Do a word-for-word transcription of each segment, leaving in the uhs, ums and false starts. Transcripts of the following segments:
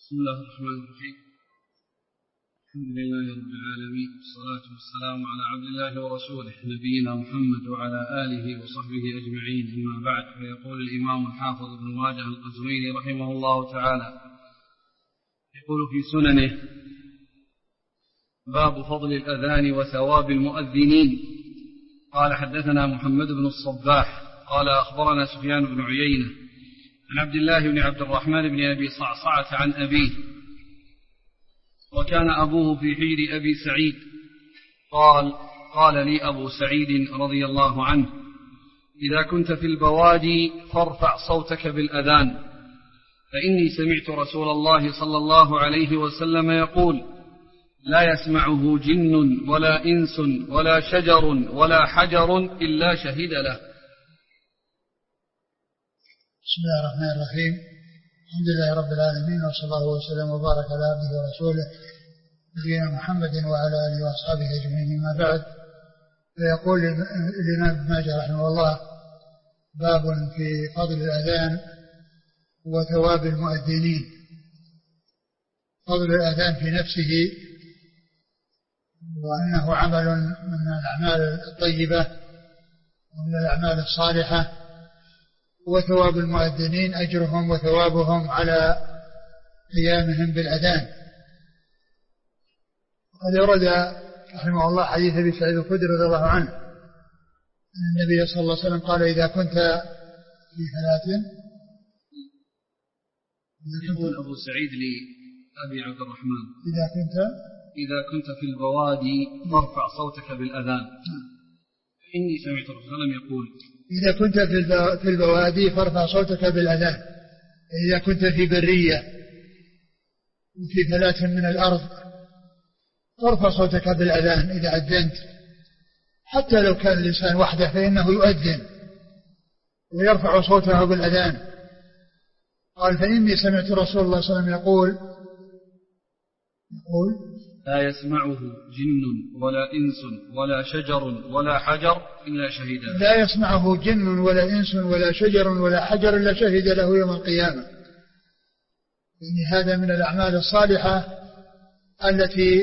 بسم الله الرحمن الرحيم. الحمد لله رب العالمين، والصلاة والسلام على عبد الله ورسوله نبينا محمد وعلى آله وصحبه أجمعين، أما بعد. فيقول الإمام الحافظ ابن ماجه القزويني رحمه الله تعالى يقول في سننه: باب فضل الأذان وثواب المؤذنين. قال: حدثنا محمد بن الصباح قال: أخبرنا سفيان بن عيينة عن عبد الله بن عبد الرحمن بن أبي صعصعة عن أبيه، وكان أبوه في حجر أبي سعيد. قال: قال لي أبو سعيد رضي الله عنه: إذا كنت في البوادي فارفع صوتك بالأذان، فإني سمعت رسول الله صلى الله عليه وسلم يقول: لا يسمعه جن ولا إنس ولا شجر ولا حجر إلا شهد له. بسم الله الرحمن الرحيم. الحمد لله رب العالمين، وصلى الله وسلم وبارك على عبده ورسوله نبينا محمد وعلى آله وأصحابه أجمعين، ما بعد. فيقول الإمام ابن ماجه رحمه الله: باب في فضل الأذان وثواب المؤذنين. فضل الأذان في نفسه، وأنه عمل من الأعمال الطيبة ومن الأعمال الصالحة، وثواب المؤذنين أجرهم وثوابهم على قيامهم بالأذان. وقد ورد رحمه الله حديث أبي سعيد الخدري رضي الله عنه أن النبي صلى الله عليه وسلم قال: إذا كنت في ثلاث، يقول أبو سعيد لأبي عبد الرحمن: إذا كنت إذا كنت في البوادي فارفع صوتك بالأذان، إني سمعت الرسول صلى الله عليه وسلم يقول: إذا كنت في البوادي فارفع صوتك بالأذان. إذا كنت في برية وفي فلاة من الأرض فارفع صوتك بالأذان إذا أذنت، حتى لو كان الإنسان وحده فإنه يؤذن ويرفع صوته بالأذان. قال: فإني سمعت رسول الله صلى الله عليه وسلم يقول يقول لا يسمعه جن ولا إنس ولا شجر ولا حجر إلا شهد له. لا يسمعه جن ولا إنس ولا شجر ولا حجر إلا شهد له يوم القيامة. يعني هذا من الأعمال الصالحة التي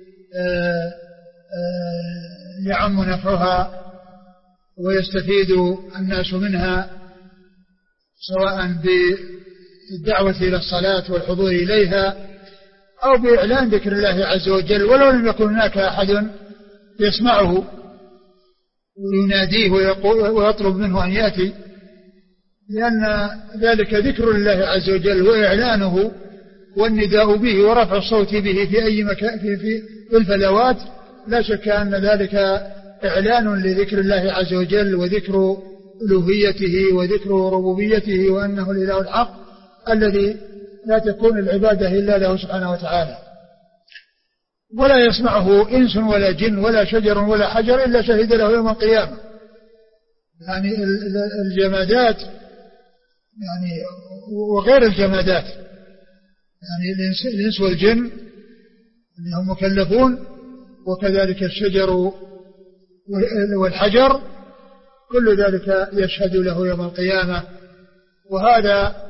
يعم نفعها ويستفيد الناس منها، سواء بالدعوة إلى الصلاة والحضور إليها، أو بإعلان ذكر الله عز وجل، ولو لم يكن هناك أحد يسمعه ويناديه ويطلب منه أن يأتي، لأن ذلك ذكر الله عز وجل وإعلانه والنداء به ورفع الصوت به في أي مكان في, في, في الفلوات. لا شك أن ذلك إعلان لذكر الله عز وجل وذكر ألوهيته وذكر ربوبيته، وأنه الإله الحق الذي لا تكون العبادة إلا له سبحانه وتعالى. ولا يسمعه إنس ولا جن ولا شجر ولا حجر إلا شهد له يوم القيامة. يعني الجمادات يعني وغير الجمادات، يعني الإنس والجن هم مكلفون، وكذلك الشجر والحجر كل ذلك يشهد له يوم القيامة. وهذا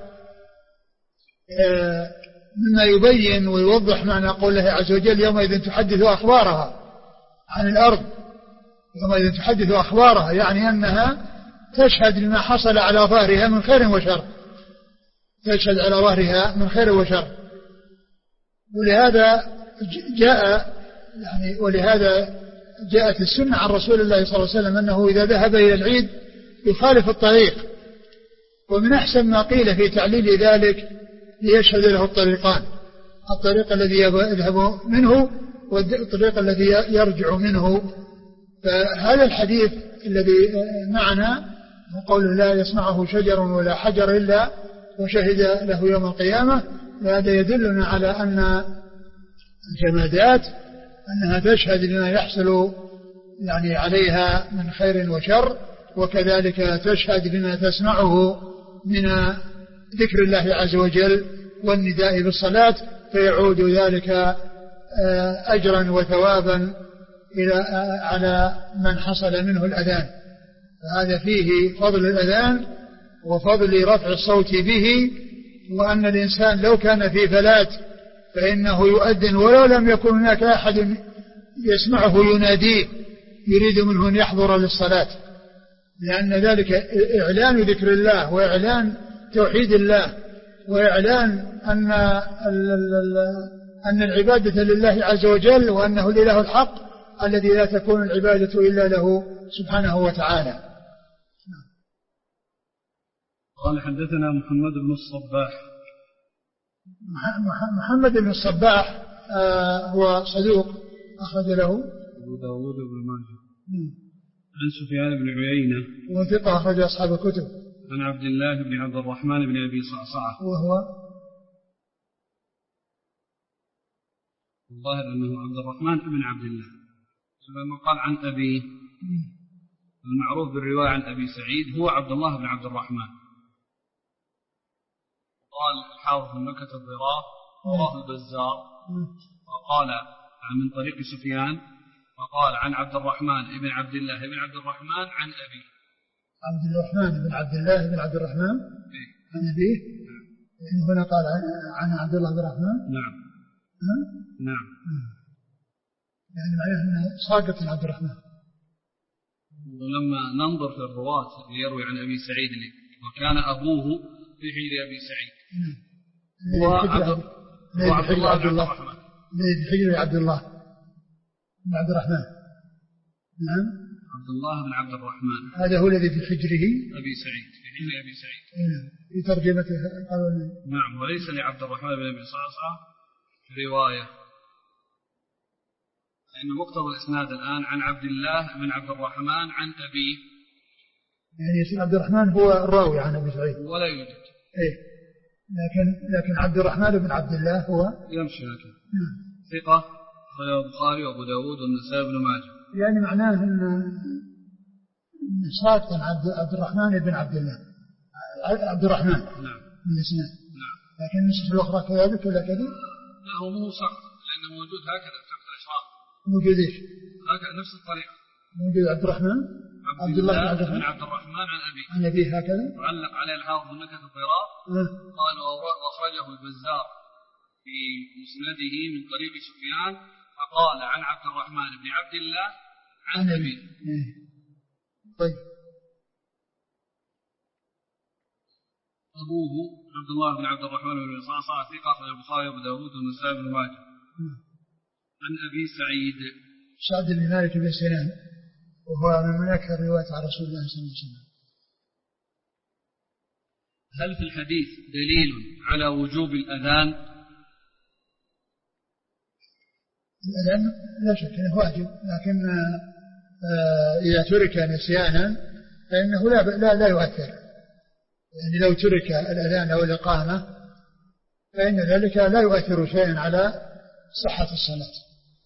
مما يبين ويوضح معنى قول الله عز وجل: يومئذ تحدث أخبارها عن الأرض. يومئذ تحدث أخبارها، يعني أنها تشهد لما حصل على ظهرها من خير وشر، تشهد على ظهرها من خير وشر. ولهذا جاء يعني ولهذا جاءت السنة عن رسول الله صلى الله عليه وسلم أنه إذا ذهب إلى العيد يخالف الطريق. ومن أحسن ما قيل في تعليل ذلك ليشهد له الطريقان: الطريق الذي يذهب منه والطريق الذي يرجع منه. فهذا الحديث الذي معنا قوله لا يسمعه شجر ولا حجر إلا وشهد له يوم القيامة، هذا يدلنا على أن الجمادات أنها تشهد لما يحصل يعني عليها من خير وشر، وكذلك تشهد بما تسمعه من ذكر الله عز وجل والنداء بالصلاة، فيعود ذلك أجرا وثوابا إلى على من حصل منه الأذان. فهذا فيه فضل الأذان وفضل رفع الصوت به وأن الإنسان لو كان في فلاة فإنه يؤذن ولو لم يكن هناك أحد يسمعه يناديه يريد منه أن يحضر للصلاة، لأن ذلك إعلان ذكر الله وإعلان توحيد الله وإعلان أن أن العبادة لله عز وجل وأنه الإله الحق الذي لا تكون العبادة إلا له سبحانه وتعالى. قال حدثنا محمد بن الصباح. محمد بن الصباح آه هو صدوق أخرج له أبو داود بن ماجه. عن سفيان بن عيينة وثقة أخرج أصحاب الكتب. عن عبد الله بن عبد الرحمن بن أبي صعصعة وهو الظاهر أنه عبد الرحمن بن عبد الله، لما قال عن أبي المعروف بالرواية عن أبي سعيد هو عبد الله بن عبد الرحمن. قال الحافظ من مكة الضراء رواه البزار وقال من طريق سفيان وقال عن عبد الرحمن بن عبد الله بن عبد الرحمن عن أبي عبد الرحمن بن عبد الله بن عبد الرحمن عن أبيه. يعني هنا قال عن عبد الله بن الرحمن. نعم نعم يعني معناه أنه ساقط عبد الرحمن. ولما ننظر في الرواة اللي يروي عن أبي سعيد وكان أبوه في حجر أبي سعيد وعبد الله بن الرحمن في حجر عبد الله بن عبد الرحمن. نعم عبد الله بن عبد الرحمن هذا هو الذي في حجره أبي سعيد في حجر أبي سعيد في ترجمته. نعم وليس لعبد الرحمن بن أبي صعصعة رواية، لأن مقتضى الإسناد الآن عن عبد الله بن عبد الرحمن عن أبي، يعني اسم عبد الرحمن هو الراوي عن أبي سعيد ولا يوجد. إيه لكن لكن عبد الرحمن بن عبد الله هو يمشي لكن ثقة أخرجه البخاري وأبو داود والنسائي بن ماجه. يعني معناه أن ساقط عبد عبد الرحمن بن عبد الله عبد الرحمن نعم من الإسناد. نعم لكن النسخة الأخرى كذلك ولا كذا؟ لا هو مو سقط لأنه موجود هكذا في كتب الإشراف. موجود إيش؟ هكذا نفس الطريقة موجود عبد الرحمن عبد الله بن عبد الرحمن عن عبد الرحمن عن أبي عن أبي هكذا. علق عليه الحافظ من مكة الضراء أه. قال وأخرجه البزار في مسنده من طريق سفيان فقال عن عبد الرحمن بن عبد الله عن, عن أبي. إيه. طيب أبوه عبد الله بن عبد الرحمن بن صعصعة ثقة أخرج البخاري وأبو داود والنسائي بن ماجه. عن أبي سعيد سعد بن مالك بن سنان وهو من أكثر رواية عن رسول الله صلى الله عليه وسلم. هل في الحديث دليل على وجوب الأذان؟ الأذان لا شك أنه واجب، لكن إذا ترك نسيانا فإنه لا لا لا يؤثر. يعني لو ترك الأذان أو الإقامة فإن ذلك لا يؤثر شيئا على صحة الصلاة.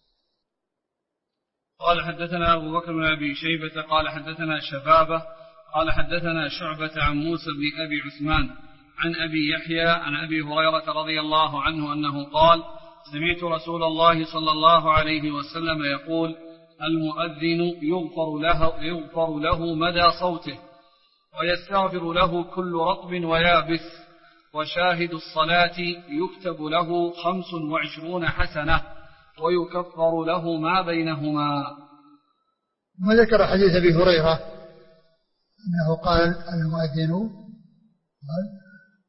قال حدثنا أبو بكر بن أبي شيبة قال حدثنا شبابة قال حدثنا شعبة عن موسى بن أبي عثمان عن أبي يحيى عن أبي هريرة رضي الله عنه أنه قال سمعت رسول الله صلى الله عليه وسلم يقول المؤذن يغفر له, يغفر له مدى صوته ويستغفر له كل رطب ويابس وشاهد الصلاة يكتب له خمس وعشرون حسنة ويكفر له ما بينهما. وذكر حديث أبي هريرة أنه قال المؤذن قال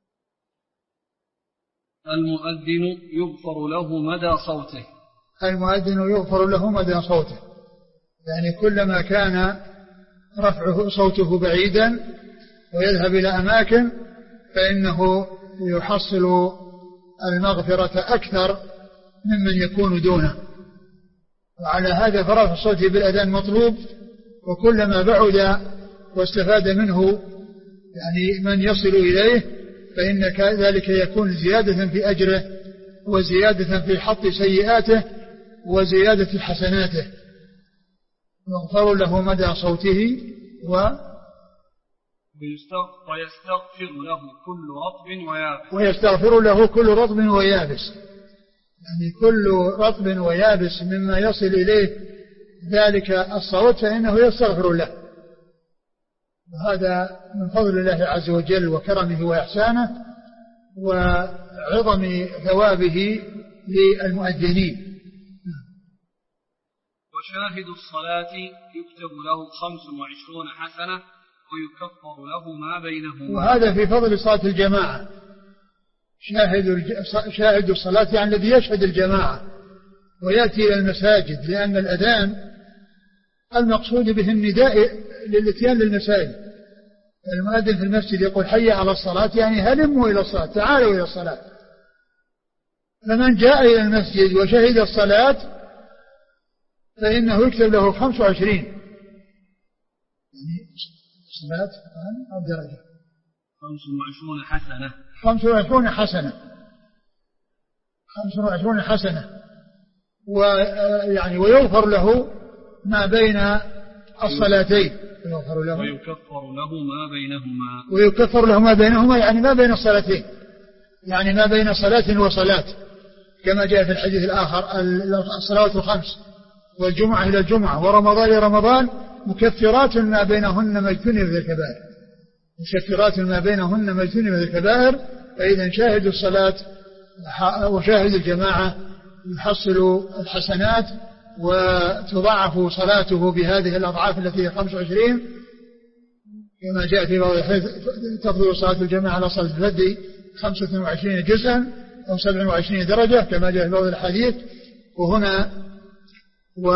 المؤذن يغفر له مدى صوته المؤذن يغفر له مدى صوته، يعني كلما كان رفعه صوته بعيدا ويذهب إلى أماكن فإنه يحصل المغفرة أكثر ممن يكون دونه. وعلى هذا فرفع الصوت بالأذان مطلوب، وكلما بعد واستفاد منه يعني من يصل إليه فإن ذلك يكون زيادة في أجره وزيادة في حط سيئاته وزيادة حسناته. يغفر له مدى صوته و ويستغفر له كل رطب ويابس ويستغفر له كل رطب ويابس، يعني كل رطب ويابس مما يصل إليه ذلك الصوت فإنه يستغفر له. وهذا من فضل الله عز وجل وكرمه وإحسانه، وعظم ثوابه للمؤذنين. وشاهد الصلاة يكتب له خمس وعشرون حسنة ويكفر له ما بينهما. وهذا في فضل صلاة الجماعة. شاهد شاهد الصلاة يعني الذي يشهد الجماعة ويأتي إلى المساجد، لأن الأذان المقصود به النداء للإتيان للمساجد. المؤذن في المسجد يقول حي على الصلاة، يعني هلموا إلى الصلاة، تعالوا إلى الصلاة. فمن جاء إلى المسجد وشهد الصلاة فإنه يكتب له خمس وعشرين، يعني صلاة أو درجة خمس وعشرون حسنة خمس وعشرون حسنة خمس وعشرون حسنة ويعني ويغفر له ما بين الصلاتين، ويغفر له ويكفر له ما بينهما ويكفر له ما بينهما يعني ما بين الصلاتين، يعني ما بين صلاة وصلاة، كما جاء في الحديث الآخر الصلوات الخمس والجمعة إلى الجمعة ورمضان إلى رمضان مكفرات ما بينهن ما اجتنبت الكبائر، مكفرات ما بينهن ما اجتنبت الكبائر. فإذا شاهد الصلاة وشاهد الجماعة يحصل الحسنات وتضاعف صلاته بهذه الأضعاف التي هي خمس وعشرين، كما جاء في بعض الحديث تفضل صلاة الجماعة على صلاة الفرد خمسة وعشرين جزءا أو سبع وعشرين درجة كما جاء في بعض الحديث. وهنا و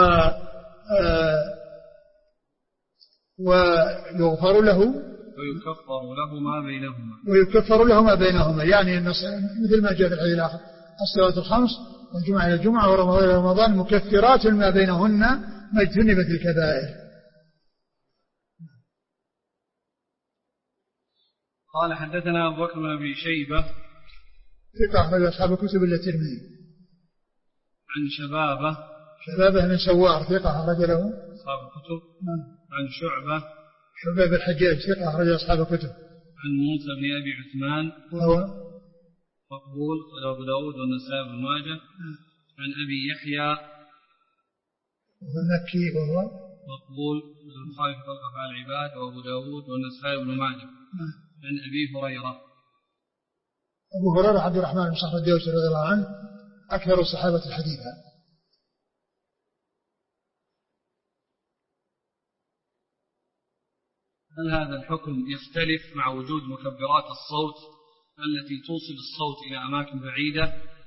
ويغفر له ويكفر له ما بينهما ويكفر له ما بينهما، يعني مثل ما جاء في الحديث الآخر الصلوات الخمس والجمعة إلى الجمعة ورمضان إلى رمضان مكفرات ما بينهن ما اجتنبت الكبائر. قال حدثنا أبو بكر بن أبي شيبة ثقة أخرج أصحاب الكتب إلا الترمذي. عن شبابة شبابة بن سوار ثقة أخرج له أصحاب الكتب. عن شعبة شعبة بن الحجاج ثقة أخرج أصحاب الكتب. عن موسى بن أبي عثمان وهو مقبول أبو داود والنسائي بن ماجه. عن أبي يحيى وهو المكي وهو مقبول الخالف خلق أفعال العباد وأبو داود والنسائي بن ماجه. عن أبي هريرة أبو هريرة عبد الرحمن بن صخر الدوسي رضي الله عنه أكثر الصحابة حديثا. هل هذا الحكم يختلف مع وجود مكبرات الصوت التي توصل الصوت إلى أماكن بعيدة؟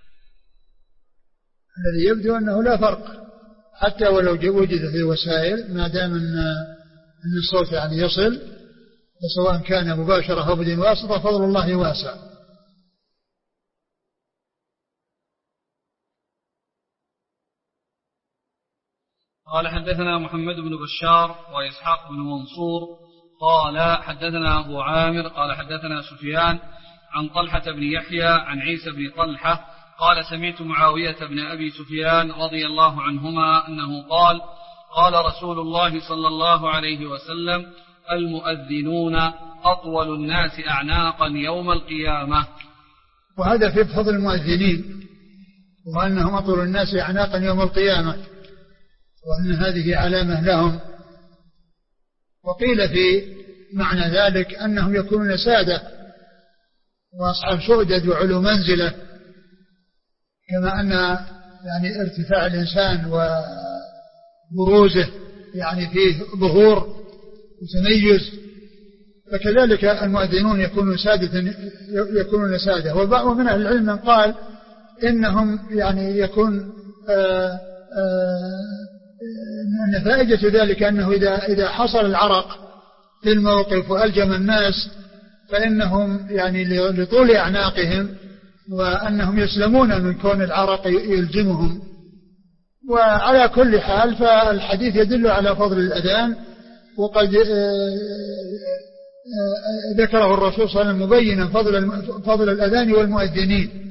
الذي يبدو أنه لا فرق حتى ولو وجدت الوسائل ما دام أن الصوت يعني يصل، فسواء كان مباشرة أو بدون واسطة فضل الله واسع. قال حدثنا محمد بن بشار وإسحاق بن منصور قال حدثنا أبو عامر قال حدثنا سفيان عن طلحة بن يحيى عن عيسى بن طلحة قال سمعت معاوية بن أبي سفيان رضي الله عنهما أنه قال قال رسول الله صلى الله عليه وسلم المؤذنون أطول الناس أعناقا يوم القيامة. وهذا في فضل المؤذنين وأنهم أطول الناس أعناقا يوم القيامة، وأن هذه علامة لهم. وقيل في معنى ذلك أنهم يكونون سادة وأصحاب سؤدد وعلو منزلة، كما أن يعني ارتفاع الإنسان وبروزه يعني فيه ظهور وتميز، فكذلك المؤذنون يكونون سادة يكونون سادة. ومن أهل العلم من قال إنهم يعني يكون آآ آآ نتائج ذلك أنه إذا إذا حصل العرق في الموقف وألجم الناس فإنهم يعني لطول أعناقهم وأنهم يسلمون من كون العرق يلزمهم. وعلى كل حال فالحديث يدل على فضل الأذان، وقد ذكره الرسول صلى الله عليه وسلم مبينا فضل فضل الأذان والمؤذنين.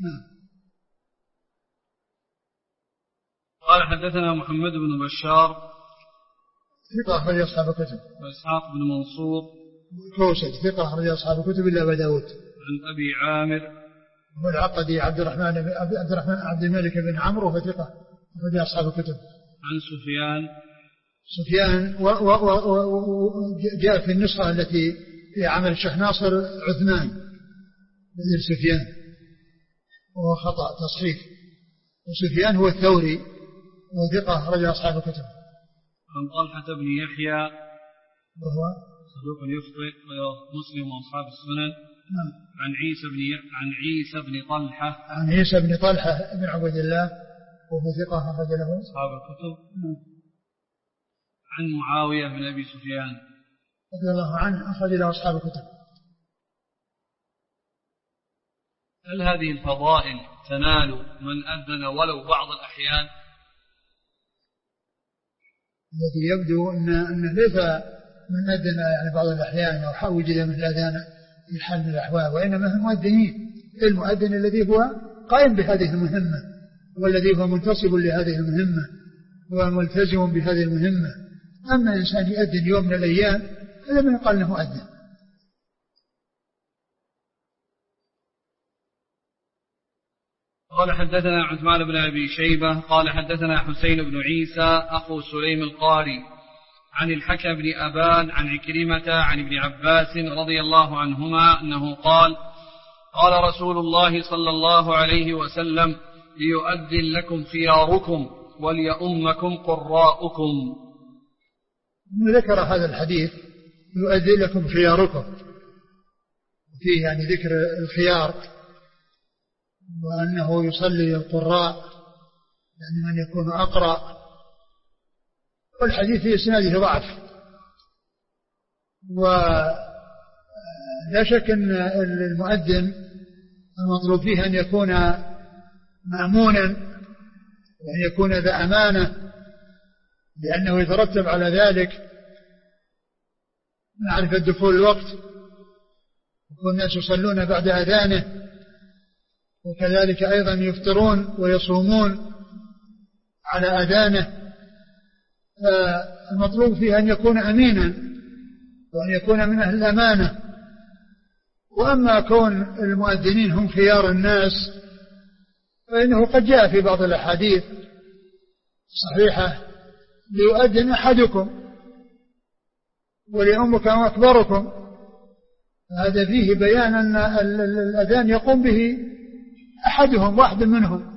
قال حدثنا محمد بن بشار ثقة أخرج أصحاب الكتب. وإسحاق بن منصور كوسج ثقة أخرج أصحاب الكتب إلا أبا داود. عن أبي عامر والعقدي عبد الرحمن عبد الرحمن عبد الملك بن عمرو وثقة أخرج أصحاب الكتب. عن سفيان سفيان وجاء في النسخة التي في عمل الشيخ ناصر عثمان بدل سفيان، وهو خطأ تصحيح، وسفيان هو الثوري وثقة رجل أصحاب الكتب. عن طلحة بن يحيى وهو صدوق يخطئ مسلم وأصحاب السنن. نعم. عن عيسى بن ي... عن عيسى بن طلحة عن عيسى بن طلحة بن عبد الله وهو ثقة أخرج له أصحاب الكتب. نعم. عن معاوية بن أبي سفيان رضي الله عنه أخرج له أصحاب الكتب. هل هذه الفضائل تنال من أذن ولو بعض الأحيان؟ الذي يبدو أن أنه ليس من أذن يعني بعض الأحيان أو حوج إلى مثل الأذان في حال من الأحوال، وإنما هم مؤذنين. المؤذن الذي هو قائم بهذه المهمة والذي هو منتصب لهذه المهمة وملتزم بهذه المهمة. أما إنسان يؤذن يوم من الأيام هذا من يقال له مؤذن. قال حدثنا عثمان بن أبي شيبة قال حدثنا حسين بن عيسى أخو سليم القاري عن الحكم بن أبان عن عكرمة عن ابن عباس رضي الله عنهما أنه قال قال رسول الله صلى الله عليه وسلم ليؤذن لكم خياركم وليؤمكم قراؤكم. ذكر هذا الحديث يؤذن لكم خياركم، فيه يعني ذكر الخيار وأنه يصلي القراء يعني من يكون أقرأ، والحديث في إسناده ضعف، ولا شك أن المؤذن المطلوب فيه أن يكون مأمونا وأن يكون ذا أمانة، لأنه يترتب على ذلك معرفة دخول الوقت، وكل الناس يصلون بعد أذانه، وكذلك أيضا يفطرون ويصومون على أذانه. المطلوب فيه أن يكون أمينا وأن يكون من أهل الأمانة. وأما كون المؤذنين هم خيار الناس فإنه قد جاء في بعض الأحاديث صحيحة ليؤذن أحدكم وليؤمكم أكبركم، هذا فيه بيان أن الأذان يقوم به أحدهم واحد منهم،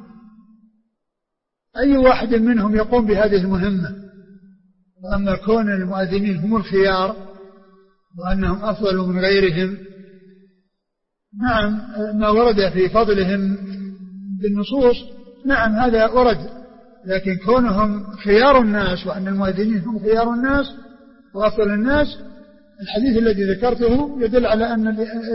أي واحد منهم يقوم بهذه المهمة. وأما كون المؤذنين هم الخيار وأنهم أفضل من غيرهم، نعم ما ورد في فضلهم بالنصوص نعم هذا ورد، لكن كونهم خيار الناس وأن المؤذنين هم خيار الناس وأفضل الناس، الحديث الذي ذكرته يدل على أن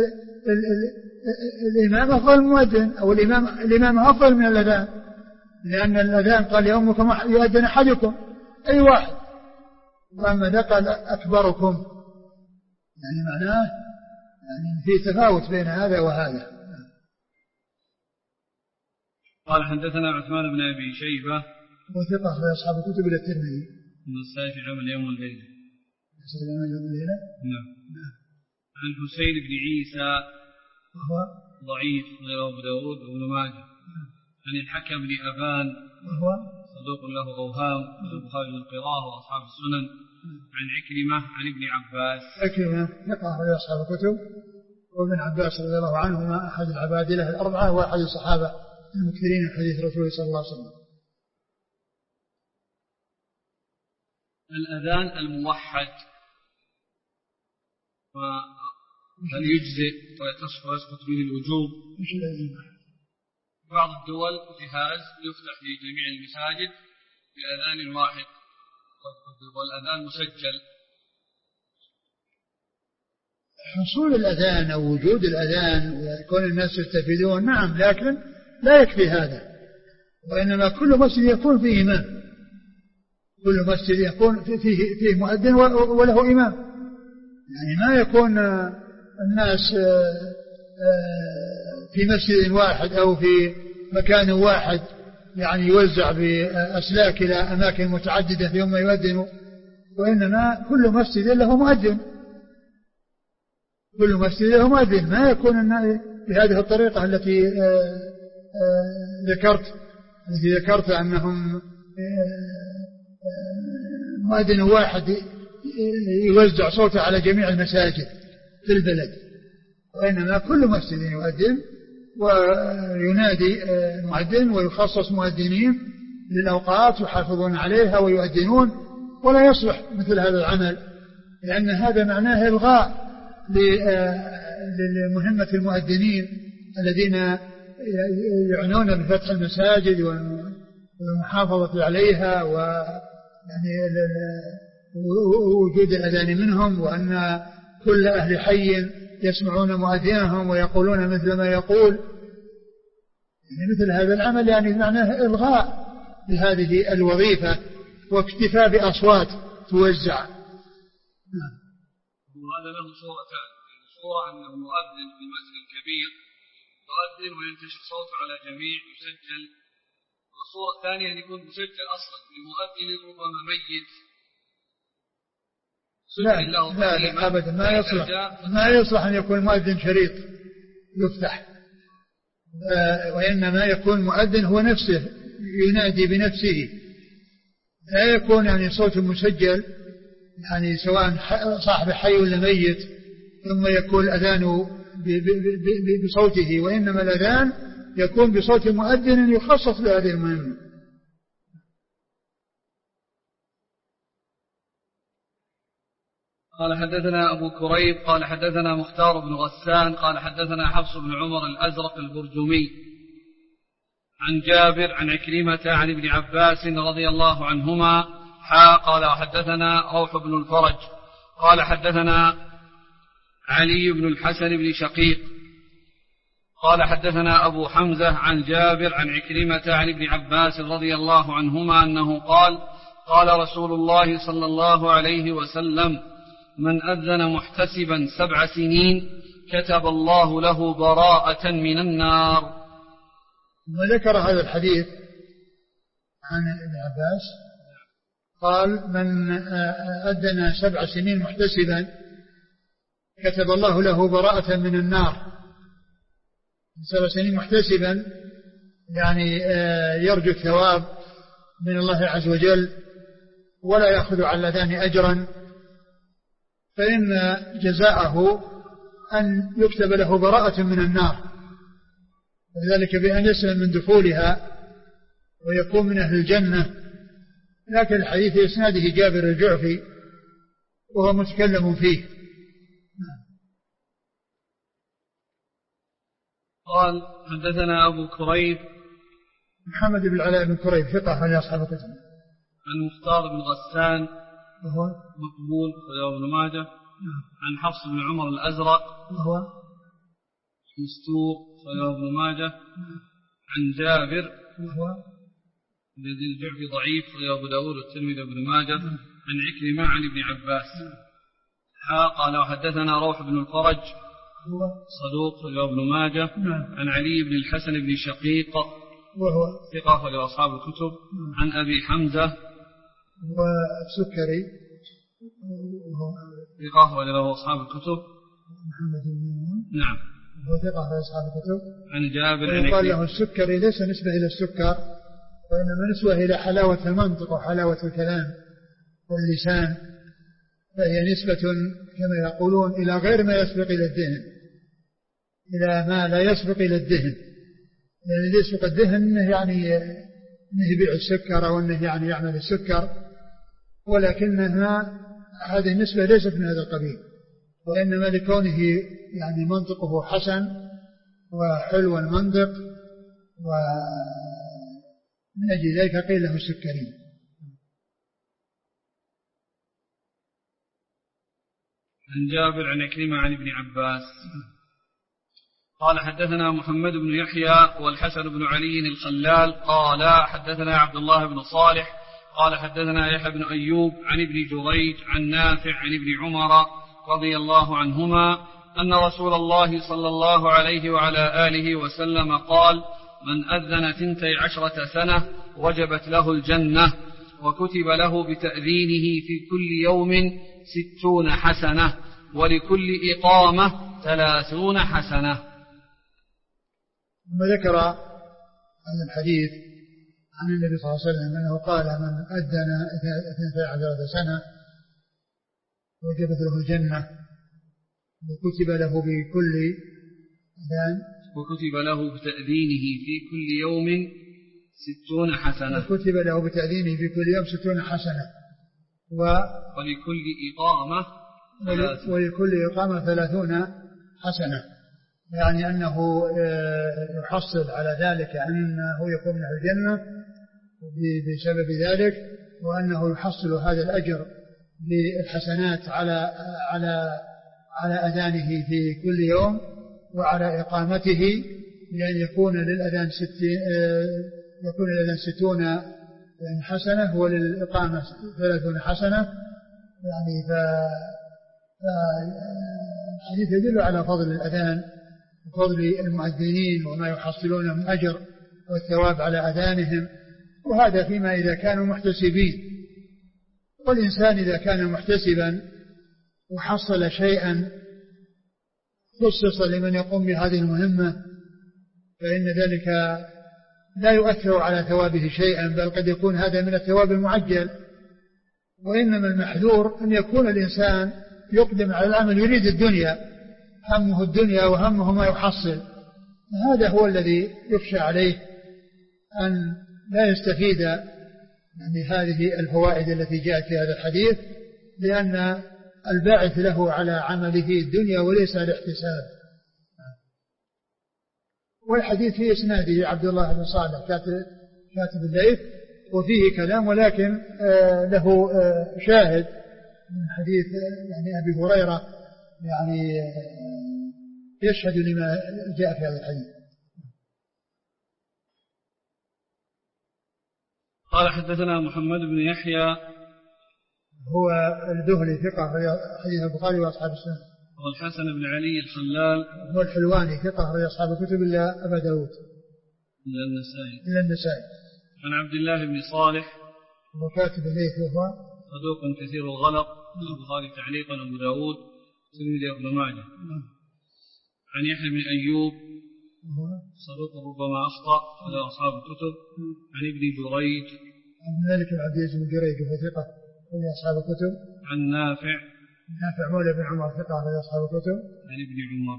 الإمام أفضل المؤذن أو الإمام الإمام أفضل من الأذان، لأن الأذان قال يومكم يؤذن أحدكم أي واحد، وأما ذا قال أكبركم، يعني معناه يعني في تفاوت بين هذا وهذا. قال حدثنا عثمان بن أبي شيبة وثقة في أصحاب الكتب إلى الترمذي من السائف عمل اليوم والليلة. نعم. عن حسين بن عيسى وهو ضعيف غير أبو داود وابن ماجه. عن الحكم بن أبان وهو صدوق له أوهام البخاري القراءة وأصحاب السنن. عن عكرمة عن ابن عباس. عكرمة ثقة في أصحاب الكتب، وابن عباس رضي الله عنهما أحد العبادلة الأربعة وأحد الصحابة المكثرين من حديث رسول صلى الله عليه وسلم. الأذان الموحد هل يجزئ ويسقط به الوجوب؟ بعض الدول جهاز يفتح في جميع المساجد بأذان واحد والأذان مسجل. حصول الأذان أو وجود الأذان ويكون الناس يستفيدون نعم، لكن لا يكفي هذا، وإنما كل مسجد يكون فيه إمام، كل مسجد يكون فيه, فيه مؤذن وله إمام، يعني ما يكون الناس في مسجد واحد أو في مكان واحد يعني يوزع بأسلاك إلى أماكن متعددة يوم يؤذن، وإنما كل مسجد له مؤذن، كل مسجد له مؤذن، ما يكون بهذه الطريقة التي ذكرت التي ذكرت أنهم مؤذن واحد يوزع صوته على جميع المساجد في البلد، وإنما كل مسجد يؤذن وينادي المؤذن، ويخصص مؤذنين للأوقات يحافظون عليها ويؤذنون، ولا يصلح مثل هذا العمل، لأن هذا معناه إلغاء لمهمة المؤذنين الذين يعنون بفتح المساجد والمحافظة عليها ويعني وجود الأذان منهم، وأن كل أهل حي يسمعون مؤذنهم ويقولون مثل ما يقول. يعني مثل هذا العمل يعني معناه إلغاء لهذه الوظيفة واكتفاء بأصوات توزع. وهذا له صورتان، صورة أنه مؤذن في المسجد الكبير يؤذن وينتشر صوته على جميع يسجل، والصورة الثانية أن يكون مسجل أصلا لمؤذن ربما ميت. لا لا, لا أبدا ما يصلح ما يصلح أن يكون مؤذن شريط يفتح، وإنما يكون مؤذن هو نفسه ينادي بنفسه، لا يكون يعني صوت مسجل يعني سواء صاحب حي ولا ميت ثم يكون الأذان بصوته، وإنما الأذان يكون بصوت مؤذن يخصص لهذه المهمة. قال حدثنا أبو كريب قال حدثنا مختار بن غسان قال حدثنا حفص بن عمر الأزرق البرجمي عن جابر عن عكرمة عن ابن عباس رضي الله عنهما حا قال وحدثنا روح بن الفرج قال حدثنا علي بن الحسن بن شقيق قال حدثنا أبو حمزة عن جابر عن عكرمة عن ابن عباس رضي الله عنهما أنه قال قال رسول الله صلى الله عليه وسلم من أذن محتسبا سبع سنين كتب الله له براءة من النار. وذكر هذا الحديث عن ابن عباس قال من أذن سبع سنين محتسبا كتب الله له براءة من النار. سبع سنين محتسبا يعني يرجو الثواب من الله عز وجل ولا يأخذ على الأذان أجرا، فإن جزاءه أن يكتب له براءة من النار، وذلك بأن يسلم من دخولها ويكون من أهل الجنة. لكن الحديث إسناده جابر الجعفي وهو متكلم فيه. قال حدثنا أبو كريب محمد بن العلاء بن كريب ثقة عن أصحاب الكتب. عن مختار بن غسان وهو مقبول رواه ابن ماجه. عن حفص بن عمر الأزرق وهو مستور رواه ابن ماجه. عن جابر وهو الذي الجعفي ضعيف رواه أبو داود والترمذي وابن ماجه. عن عكرمة عن ابن عباس ها قال وحدثنا روح بن الفرج هو صدوق رواه ابن ماجه. عن علي بن الحسن بن شقيق وهو ثقة رواه أصحاب الكتب. عن أبي حمزة والسكري ثقة رواه أصحاب الكتب. محمد بن نعم هو ثقة رواه أصحاب الكتب. عن جابر قال له السكري ليس نسبة إلى السكر، وإنما نسبة إلى حلاوة المنطق وحلاوة الكلام واللسان، فهي نسبة كما يقولون إلى غير ما يسبق إلى الذهن، إلى ما لا يسبق إلى الذهن. يعني يسبق الذهن إنه يعني إنه يبيع السكر أو إنه يعني يعمل السكر، ولكنها هذه النسبة ليست من هذا القبيل، وإنما لكونه يعني منطقه حسن وحلو المنطق، ومن أجل ذلك قيل له السكري. عن جابر عن عكرمة عن ابن عباس قال حدثنا محمد بن يحيى والحسن بن علي الخلال قال حدثنا عبد الله بن صالح قال حدثنا يحيى بن أيوب عن ابن جريج عن نافع عن ابن عمر رضي الله عنهما أن رسول الله صلى الله عليه وعلى آله وسلم قال من أذن ثنتي عشرة سنة وجبت له الجنة وكتب له بتأذينه في كل يوم ستون حسنة ولكل إقامة ثلاثون حسنة. ثم ذكر هذا الحديث عن النبي صلى الله عليه وسلم أنه قال من أذن اثنتي عشرة سنة وجبت له الجنة وكتب له بكل أذان وكتب له بتأذينه في كل يوم ستون حسنة وكتب له بتأذينه في كل يوم ستون حسنة و ولكل إقامة ولكل إقامة ثلاثون حسنة، يعني أنه يحصل على ذلك أنه يكون له الجنة بسبب ذلك، وأنه يحصل هذا الأجر بالحسنات على على على أذانه في كل يوم وعلى إقامته، لأن يكون للأذان ستين يكون للأذان ستون حسنة وللإقامة ثلاثون حسنة، يعني فالحديث يدل على فضل الأذان وفضل المؤذنين وما يحصلون من أجر والثواب على أذانهم، وهذا فيما إذا كانوا محتسبين. والإنسان إذا كان محتسبا وحصل شيئا خصص لمن يقوم بهذه المهمة فإن ذلك لا يؤثر على ثوابه شيئا، بل قد يكون هذا من الثواب المعجل. وإنما المحذور أن يكون الإنسان يقدم على العمل يريد الدنيا، همه الدنيا وهمه ما يحصل، هذا هو الذي يخشى عليه أن لا يستفيد يعني هذه الفوائد التي جاءت في هذا الحديث، لأن الباعث له على عمله الدنيا وليس الاحتساب. والحديث في إسناده عبد الله بن صالح كاتب, كاتب الليث، وفيه كلام، ولكن له شاهد من حديث يعني أبي هريرة يعني يشهد لما جاء في هذا الحديث. قال حدثنا محمد بن يحيى هو الذهلي ثقة حديث البخاري وأصحاب السنة. والحسن بن علي الخلال هو الحلواني ثقة في أصحاب الكتب إلا أبا داود إلا النسائي إلا النسائي. عن عبد الله بن صالح وكاتب الليث وهو صدوق كثير الغلط، البخاري تعليقا وأبو داود والترمذي وابن ماجه. عن يحيى بن أيوب صدوق ربما أخطأ على أصحاب الكتب. عن ابن جريج عن مالك بن عبد العزيز بن جريج وهو ثقة في أصحاب الكتب. عن نافع نافع مولى بن عمر ثقة في أصحاب الكتب. عن ابن عمر.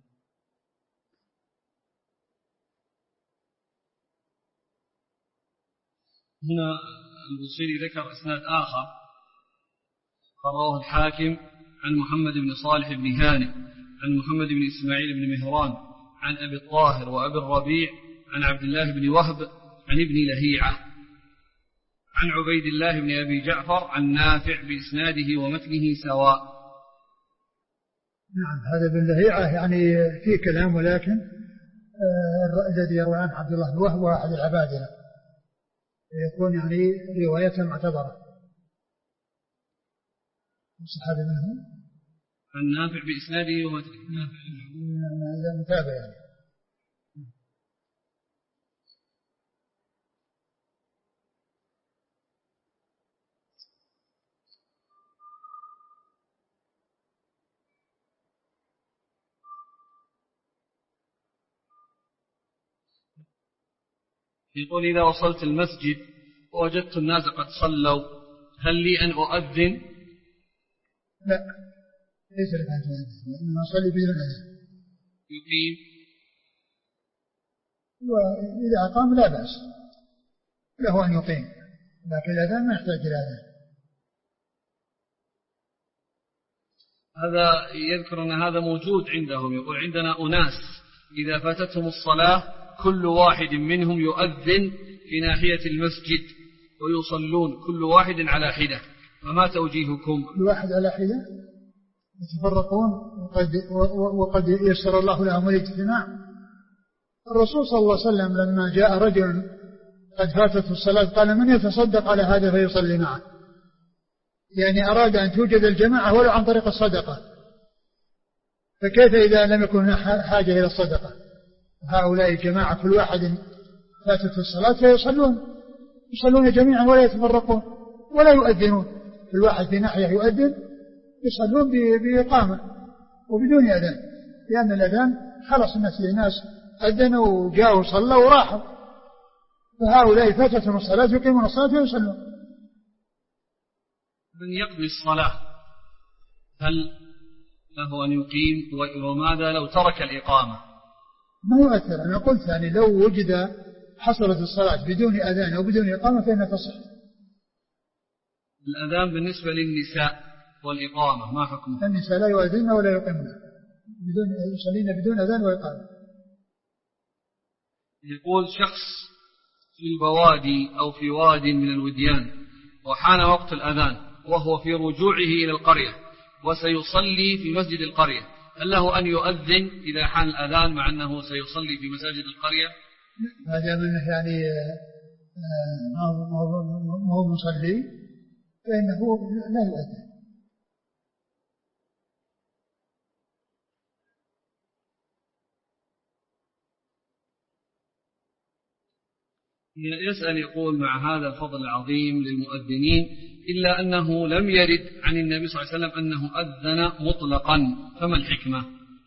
هنا البوصيري ذكر إسناد آخر رواه الحاكم عن محمد بن صالح بن هانئ عن محمد بن إسماعيل بن مهران عن أبي الطاهر وأبي الربيع عن عبد الله بن وهب عن ابن لهيعة عن عبيد الله بن أبي جعفر عن نافع بإسناده ومتنه سواء. نعم هذا ابن لهيعة يعني فيه كلام، ولكن الذي يروي عنه عبد الله بن وهب واحد العبادلة يكون يعني رواية معتبرة. الصحابي منهم عن نافع بإسناده ومتنه متابع يعني. يقول إذا وصلت المسجد ووجدت الناس قد صلوا هل لي أن أؤذن؟ لا ليس لك أن تؤذن، وإنما صلي بدون أذان. يقيم وإذا أقام لا بأس له أن يقيم، لكن الأذان ما يحتاج إلى أذان. هذا يذكر أن هذا موجود عندهم، يقول عندنا أناس إذا فاتتهم الصلاة كل واحد منهم يؤذن في ناحية المسجد ويصلون كل واحد على حدة، فما توجيهكم؟ كل واحد على حدة يتفرقون وقد, وقد يسر الله لهم الاجتماع. الرسول صلى الله عليه وسلم لما جاء رجل قد فاتته الصلاة قال من يتصدق على هذا فيصلي معه، يعني أراد أن توجد الجماعة ولو عن طريق الصدقة، فكيف إذا لم يكن حاجة إلى الصدقة؟ هؤلاء الجماعة كل واحد فاتت الصلاة فيصلون يصلون جميعا ولا يتفرقون ولا يؤذنون، كل واحد في ناحية يؤذن، يصلون بإقامة وبدون أذان، لأن الأذان خلص الناس للناس أذنوا وجاءوا صلوا وراحوا، فهؤلاء فاتتهم الصلاة يقيمون الصلاة ويصلون. من يقضي الصلاة هل له أن يقيم، وماذا لو ترك الإقامة؟ ما يؤثر. أنا قلت يعني لو وجد حصلت الصلاة بدون أذان أو بدون إقامة فإنها تصح. الأذان بالنسبة للنساء والإقامة ما حكمه؟ النساء لا يؤذن ولا يقيمن، بدون يصلين بدون أذان وإقامة. يقول شخص في البوادي أو في واد من الوديان وحان وقت الأذان وهو في رجوعه إلى القرية وسيصلي في مسجد القرية، هل له أن يؤذن إذا حان الأذان مع أنه سيصلي في مساجد القرية؟ هذا منه يعني ما هو مصلي فإنه لا يؤذن. يسأل يقول مع هذا الفضل العظيم للمؤذنين إلا أنه لم يرد عن النبي صلى الله عليه وسلم أنه أذن مطلقا، فما الحكمة؟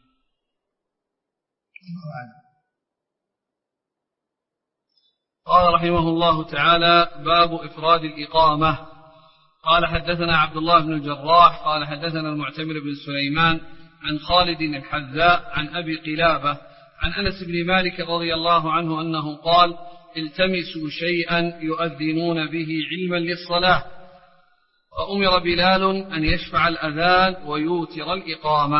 قال رحمه الله تعالى: باب إفراد الإقامة. قال حدثنا عبد الله بن الجراح قال حدثنا المعتمر بن سليمان عن خالد الحذاء عن أبي قلابة عن أنس بن مالك رضي الله عنه أنه قال: التمسوا شيئا يؤذنون به علما للصلاة، فأمر بلال أن يشفع الأذان ويوتر الإقامة.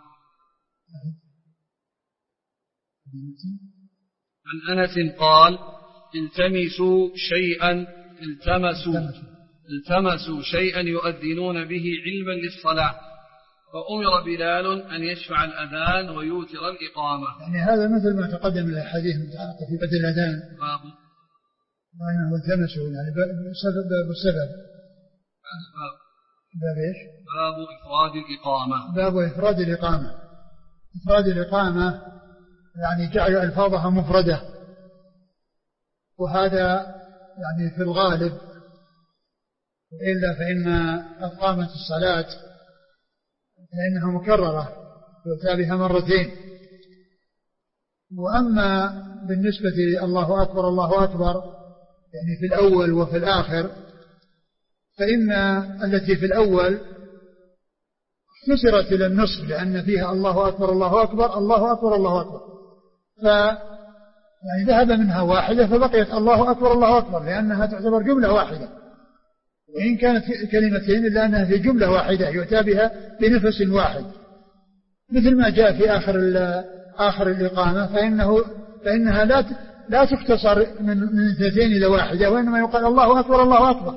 عن أنس قال: التمسوا شيئا التمسوا التمسوا شيئا يؤذنون به علما للصلاة، فأمر بلال أن يشفع الأذان ويوتر الإقامة. يعني هذا مثل ما تقدم من الحديث المتعلق في بدء الأذان، باب ما التمسوا يعني بسبب بالسبب باب باب ايش؟ باب إفراد الإقامة. باب إفراد الإقامة. إفراد الإقامة يعني جعل ألفاظها مفردة، وهذا يعني في الغالب، وإلا فإن أقامة الصلاة فإنها مكررة يؤتى بها مرتين. وأما بالنسبة الله أكبر الله أكبر يعني في الأول وفي الآخر، فإن التي في الأول كسرت إلى النصف لأن فيها الله أكبر الله أكبر الله أكبر الله أكبر، ف يعني ذهب منها واحدة فبقيت الله أكبر الله أكبر لأنها تعتبر جملة واحدة، وإن كانت كلمتين إلا أنها في جملة واحدة يؤتى بها بنفس واحد، مثل ما جاء في آخر آخر الإقامة، فإنه فإنها لا لا تختصر من من اثنتين إلى واحدة، وإنما يقال الله أكبر الله أكبر.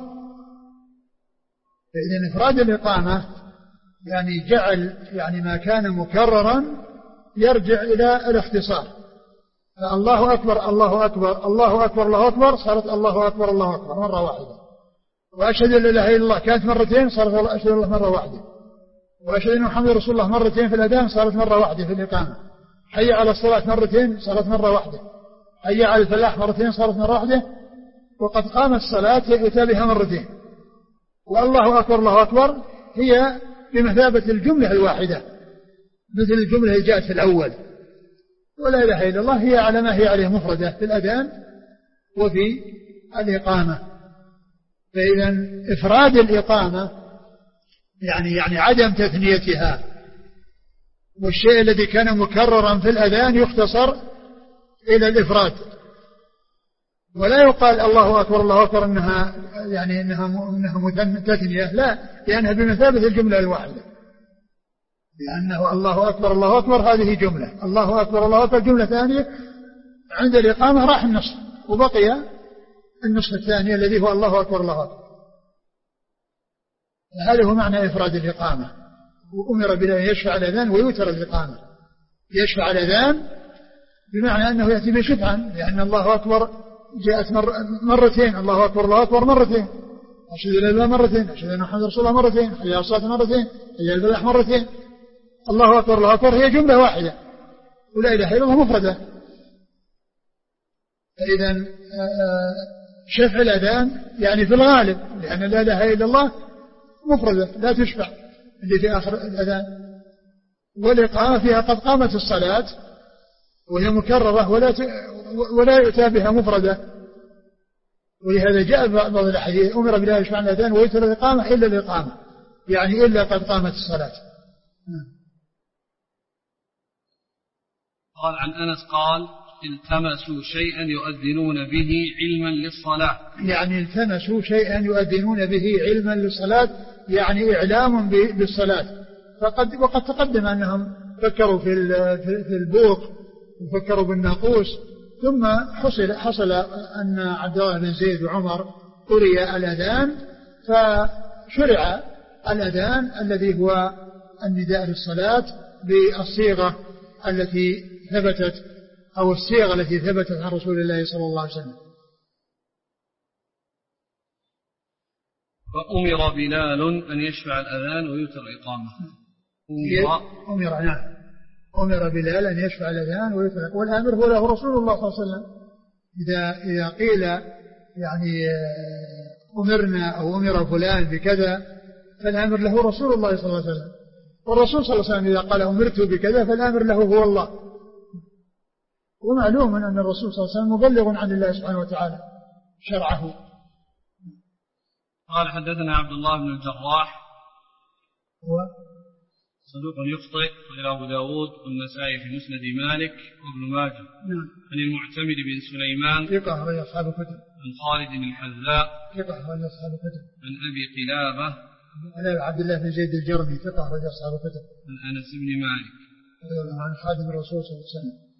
فإذا إفراد الإقامة يعني جعل يعني ما كان مكررا يرجع إلى الاختصار، فالله أكبر الله أكبر الله أكبر الله أكبر صارت الله أكبر الله أكبر مرة واحدة، وأشهد أن لا إله إلا الله كانت مرتين صارت أشهد الله مرة واحدة، وأشهد أن محمد رسول الله مرتين في الأذان صارت مرة واحدة في الإقامة، حي على الصلاة مرتين صارت مرة واحدة، حي على الفلاح مرتين صارت مرة واحدة، وقد قامت الصلاة يؤتى بها مرتين. والله أكبر الله أكبر هي بمثابة الجملة الواحدة مثل الجملة اللي جاءت في الأول، ولا إله إلا الله هي على ما هي عليه مفردة في الأذان وفي الإقامة. فإذا إفراد الإقامة يعني يعني عدم تثنيتها، والشيء الذي كان مكررا في الأذان يختصر إلى الإفراد، ولا يقال الله أكبر الله أكبر إنها يعني إنها إنها تثنية، لا، لأنها بمثابة الجملة الواحدة، لأنه الله أكبر الله أكبر هذه جملة، الله أكبر الله أكبر جملة ثانية، عند الإقامة راح النصف وبقي النصف الثاني الذي هو الله أكبر الله أكبر. هذا هو معنى إفراد الإقامة. وأمر بلا يشفع الأذان ويوتر الإقامة. يشفع الأذان بمعنى أنه يأتي بشفعا، لأن الله أكبر جاءت مر مرتين، الله أكبر الله أكبر مرتين، أشهد أن لا إله إلا الله مرتين، أشهد أن محمد رسول الله مرتين، حي على الصلاة مرتين، حي على الفلاح مرتين. الله أكبر الله أكبر هي جملة واحدة، ولا إله إلا الله مفردة. فإذا شفع الأذان يعني في الغالب، لأن لا إله إلا الله مفردة لا تشفع اللي في آخر الأذان، والإقامة فيها قد قامت الصلاة وهي مكررة ولا ولا يؤتى بها مفردة، ولهذا جاء بعض الأحاديث أمر بلا يشفع الأذان ويتر الإقامة إلا الإقامة، يعني إلا قد قامت الصلاة. قال عن أنس قال التمسوا شيئا يؤذنون به علما للصلاة. يعني التمسوا شيئا يؤذنون به علما للصلاة، يعني إعلام بالصلاة. فقد وقد تقدم أنهم فكروا في في البوق وفكروا بالناقوس، ثم حصل حصل أن عبد الله بن زيد وعمر قرئ الأذان، فشرع الأذان الذي هو النداء للصلاة بالصيغة التي ثبتت أو الصيغة التي ثبتت عن رسول الله صلى الله عليه وسلم. فأمر بلال أن يشفع الأذان ويوتر الإقامة. أمر أمر نعم أمر بلال أن يشفع الأذان ويوتر، والآمر هو له رسول الله صلى الله عليه وسلم. إذا إذا قيل يعني أمرنا أو أمر فلان بكذا فالآمر له رسول الله صلى الله عليه وسلم، والرسول صلى الله عليه وسلم إذا قال أمرت بكذا فالآمر له هو الله. ومعلوم أن الرسول صلى الله عليه وسلم مبلغ عن الله سبحانه وتعالى شرعه. قال حدثنا عبد الله بن الجراح هو صدوق يخطئ غير أبو داود والنسائي في مسند مالك وابن ماجه. نعم. عن المعتمد بن سليمان ثقة غير أصحاب الكتب. عن خالد بن الحذاء ثقة غير أصحاب الكتب. عن أبي قلابة على عبد الله بن زيد الجرمي ثقة غير أصحاب الكتب. عن أنس بن مالك عن خادم الرسول صلى الله عليه وسلم.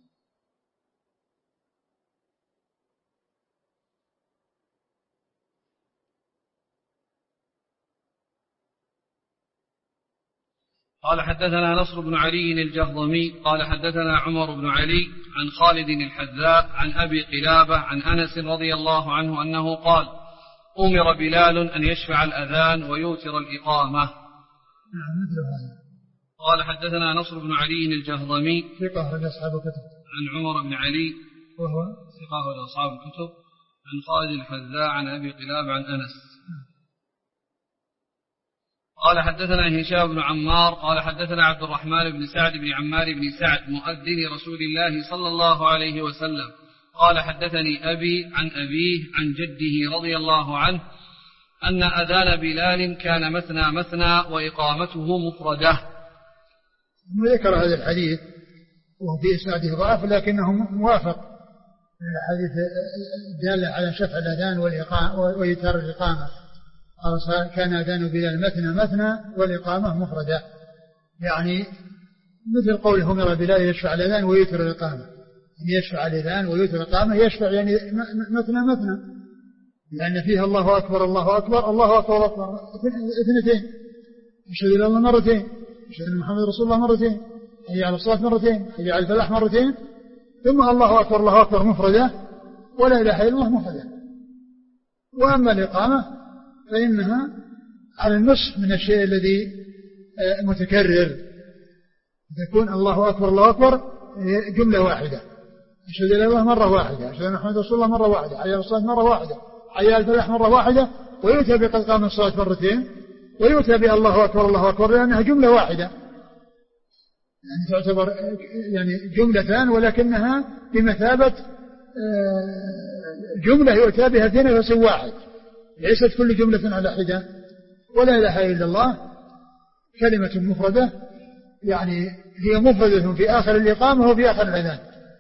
قال حدثنا نصر بن علي الجهضمي قال حدثنا عمر بن علي عن خالد الحذاء عن أبي قلابة عن أنس رضي الله عنه أنه قال أمر بلال أن يشفع الأذان ويوتر الإقامة. نعم مثل هذا. قال حدثنا نصر بن علي الجهضمي ثقة من أصحاب الكتب. عن عمر بن علي وهو ثقة من أصحاب الكتب عن خالد الحذاء عن أبي قلابة عن أنس. قال حدثنا هشام بن عمار قال حدثنا عبد الرحمن بن سعد بن عمار بن سعد مؤذن رسول الله صلى الله عليه وسلم قال حدثني أبي عن أبيه عن جده رضي الله عنه أن أذان بلال كان مثنى مثنى وإقامته مفردة. ذكر هذا الحديث وفي إسناده ضعف لكنه موافق الحديث دال على شفع الأذان وإيتار الإقامة. كان أذان بلال مثنى مثنى والإقامة مفردة، يعني مثل قوله أمر بلال يشفع الأذان ويوتر الإقامة، يشفع الأذان ويوتر الإقامة يشفع يعني مثنى مثنى، لأن فيها الله أكبر الله أكبر الله أكبر الله أكبر اثنتين، أشهد أن الله مرتين، أشهد أن محمد رسول الله مرتين، حي على الصلاة مرتين، حي على الفلاح مرتين، ثم الله أكبر الله أكبر مفردة ولا إله إلا الله مفردة. وأما الإقامة فإنها على النصف من الشيء الذي متكرر، تكون الله أكبر الله أكبر جملة واحدة، أشهد أن الله مرة واحدة، أشهد أن محمد رسول الله مرة واحدة، حي على الصلاة مرة واحدة، حي على الفلاح مرة واحدة، ويؤتى بقد قام الصلاة مرتين، ويؤتى بالله أكبر الله أكبر لأنها جملة واحدة، يعني تعتبر يعني جملتان ولكنها بمثابة جملة يؤتى بها في نفس واحد، ليست كل جملة على حدة. ولا إله إلا الله كلمة مفردة، يعني هي مفردة في آخر الإقامة وفي آخر الأذان.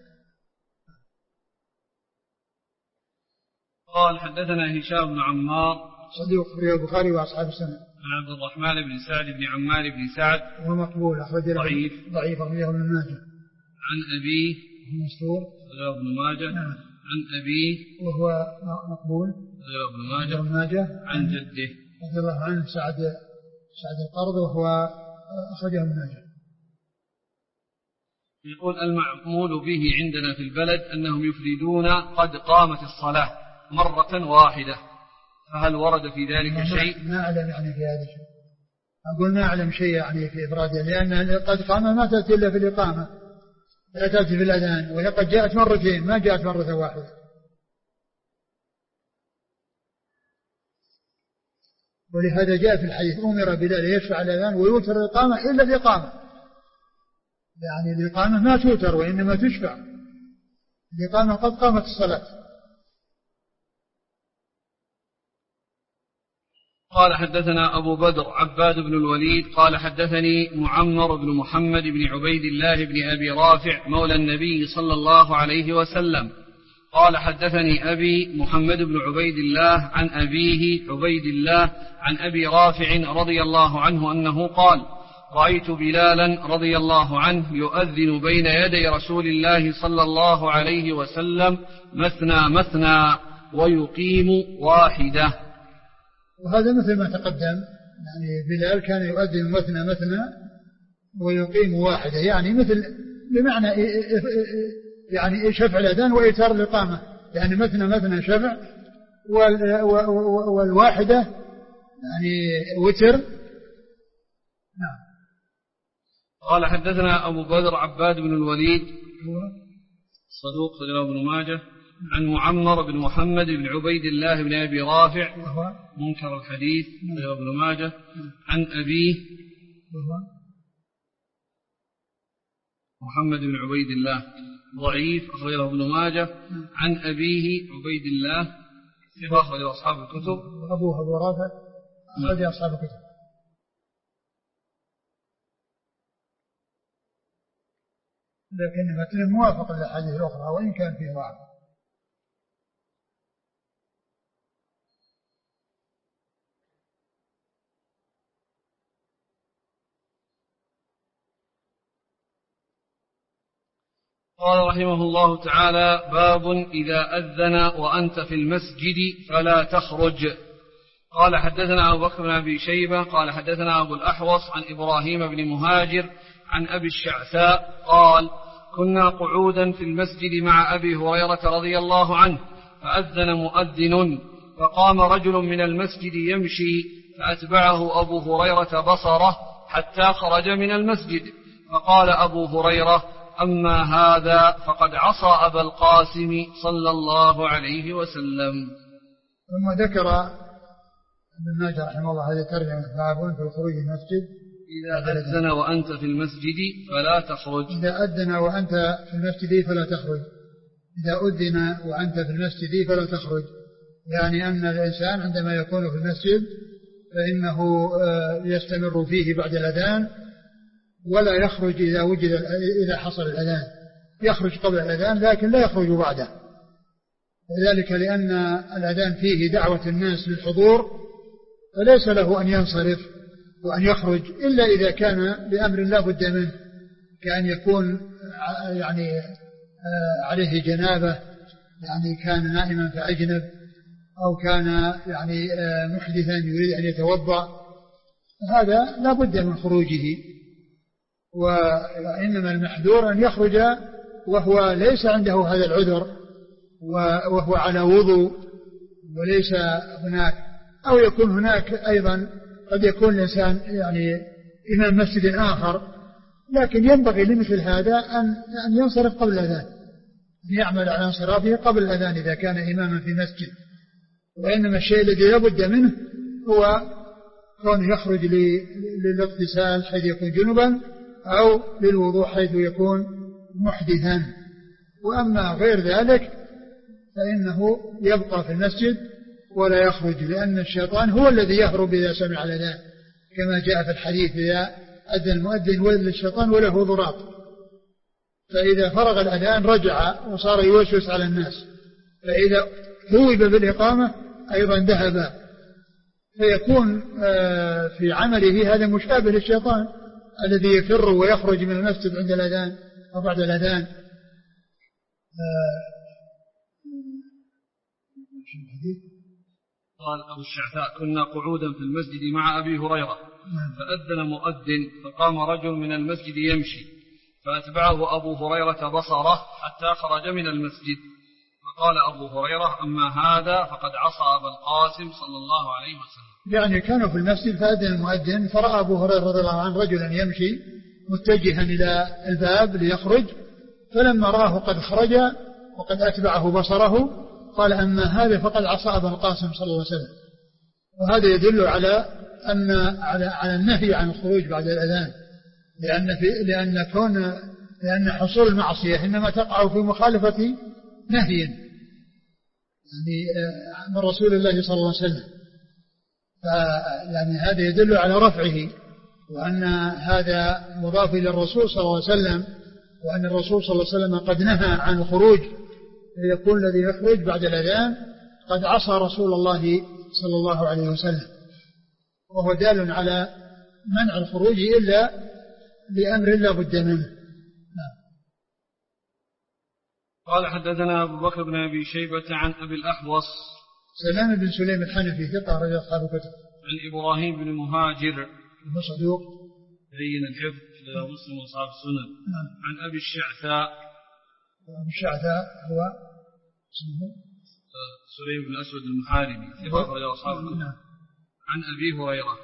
قال حدثنا هشام بن عمار صديق في البخاري وأصحاب السنة. عن عبد الرحمن بن سعد بن عمار بن سعد وهو مقبول أخرج ضعيف ضعيف أخرجه ابن ماجه. عن أبيه مستور أخرجه ابن ماجه. نعم. عن أبيه وهو مقبول أخرجه ابن ماجه. ابن ماجه. عن جده رضي الله عنه سعد سعد القرض وهو أخرجه ابن ماجه. يقول المعمول به عندنا في البلد أنهم يفردون قد قامت الصلاة مرة واحدة، فهل ورد في ذلك شيء؟ ما أعلم يعني في هذا الشيء، أقول ما أعلم شيء يعني في إفراده، لأن قد قام ما تأتي إلا في الإقامة، لا تأتي في الأذان، وهي قد جاءت مرتين ما جاءت مرة واحدة. ولهذا جاء في الحديث أمر بلال يشفع الأذان ويوتر الإقامة إلا الإقامة، يعني الإقامة ما توتر وإنما تشفع، الإقامة قد قامت الصلاة. قال حدثنا أبو بدر عباد بن الوليد قال حدثني معمر بن محمد بن عبيد الله بن أبي رافع مولى النبي صلى الله عليه وسلم قال حدثني أبي محمد بن عبيد الله عن أبيه عبيد الله عن أبي رافع رضي الله عنه أنه قال رأيت بلالا رضي الله عنه يؤذن بين يدي رسول الله صلى الله عليه وسلم مثنى مثنى ويقيم واحدة. وهذا مثل ما تقدم، يعني بلال كان يؤذن مثنى مثنى ويقيم واحدة، يعني مثل بمعنى يعني شفع الأذان وإيتار الإقامة، يعني مثنى مثنى شفع والواحدة يعني وتر. نعم. قال حدثنا أبو بدر عباد بن الوليد صدوق خرجه ابن ماجه عن معمر بن محمد بن عبيد الله بن أبي رافع منكر الحديث خرجه ابن ماجه عن أبيه محمد بن عبيد الله ضعيف أخرجه ابن ماجه عن أبيه عبيد الله أخرج أصحاب الكتب أبوه أبو رافع أخرج أصحاب الكتب. لكن متن موافق للأحاديث الأخرى وإن كان فيه ضعف. قال رحمه الله تعالى باب إذا أذن وأنت في المسجد فلا تخرج. قال حدثنا أبو بكر بن أبي شيبة قال حدثنا أبو الأحوص عن إبراهيم بن مهاجر عن أبي الشعثاء قال كنا قعودا في المسجد مع أبي هريرة رضي الله عنه فأذن مؤذن فقام رجل من المسجد يمشي فأتبعه أبو هريرة بصره حتى خرج من المسجد فقال أبو هريرة أما هذا فقد عصى أبا القاسم صلى الله عليه وسلم. ثم ذكر ابن ماجه رحمه الله هذه الترجمة باب في الخروج من المسجد إذا أذن وأنت في المسجد فلا تخرج. إذا أذن وأنت في المسجد فلا تخرج. إذا أذن وأنت في المسجد فلا تخرج، يعني أن الإنسان عندما يكون في المسجد فإنه يستمر فيه بعد الأذان ولا يخرج إذا وجد إذا حصل الأذان، يخرج قبل الأذان لكن لا يخرج بعده، وذلك لأن الأذان فيه دعوة الناس للحضور فليس له أن ينصرف وأن يخرج إلا إذا كان بأمر لا بد منه، كأن يكون يعني عليه جنابة، يعني كان نائما فأجنب، أو كان يعني محدثا يريد أن يتوضأ، هذا لا بد من خروجه. وإنما المحذور أن يخرج وهو ليس عنده هذا العذر وهو على وضوء وليس هناك، أو يكون هناك أيضا قد يكون الإنسان يعني إمام مسجد آخر، لكن ينبغي لمثل هذا أن أن ينصرف قبل الأذان، أن يعمل على انصرافه قبل الأذان إذا كان إماما في مسجد. وإنما الشيء الذي لا بد منه هو كونه يخرج للاغتسال حيث يكون جنبا أو للوضوء حيث يكون محدثا. وأما غير ذلك فإنه يبقى في المسجد ولا يخرج، لأن الشيطان هو الذي يهرب إذا سمع الأذان، كما جاء في الحديث إذا أذن المؤذن ولد الشيطان وله ضراط، فإذا فرغ الأذان رجع وصار يوسوس على الناس، فإذا ثوب بالإقامة أيضا ذهب، فيكون في عمله هذا مشابه للشيطان الذي يفر ويخرج من المسجد عند الأذان أو بعد الأذان. قال أبو الشعثاء كنا قعودا في المسجد مع أبي هريرة فأذن مؤذن فقام رجل من المسجد يمشي فأتبعه أبو هريرة بصره حتى خرج من المسجد فقال أبو هريرة أما هذا فقد عصى أبا القاسم صلى الله عليه وسلم. يعني كانوا في المسجد فأذن المؤذن فرأى أبو هريرة رضي الله عنه رجلا يمشي متجها إلى الباب ليخرج، فلما راه قد خرج وقد أتبعه بصره قال أما هذا فقد عصى أبا القاسم صلى الله عليه وسلم. وهذا يدل على أن على على النهي عن الخروج بعد الأذان، لأن في لأن كون لأن حصول المعصية إنما تقع في مخالفة نهي يعني من رسول الله صلى الله عليه وسلم. يعني هذا يدل على رفعه، وأن هذا مضاف إلى الرسول صلى الله عليه وسلم، وأن الرسول صلى الله عليه وسلم قد نهى عن الخروج، يكون الذي يخرج بعد الأذان قد عصى رسول الله صلى الله عليه وسلم، وهو دال على منع الخروج إلا لأمر لا بد منه. قال حدثنا أبو بكر بن أبي شيبة عن أبي الأحوص سلام بن سليم الحنفي ثقة رجل أصحاب الكتب. عن إبراهيم بن مهاجر صدوق بين الحفظ لمسلم وأصحاب السنن. عن أبي الشعثاء أبي الشعثاء هو اسمه سليم بن أسود المحاربي ثقة رجل أصحاب الكتب. عن أبي هريرة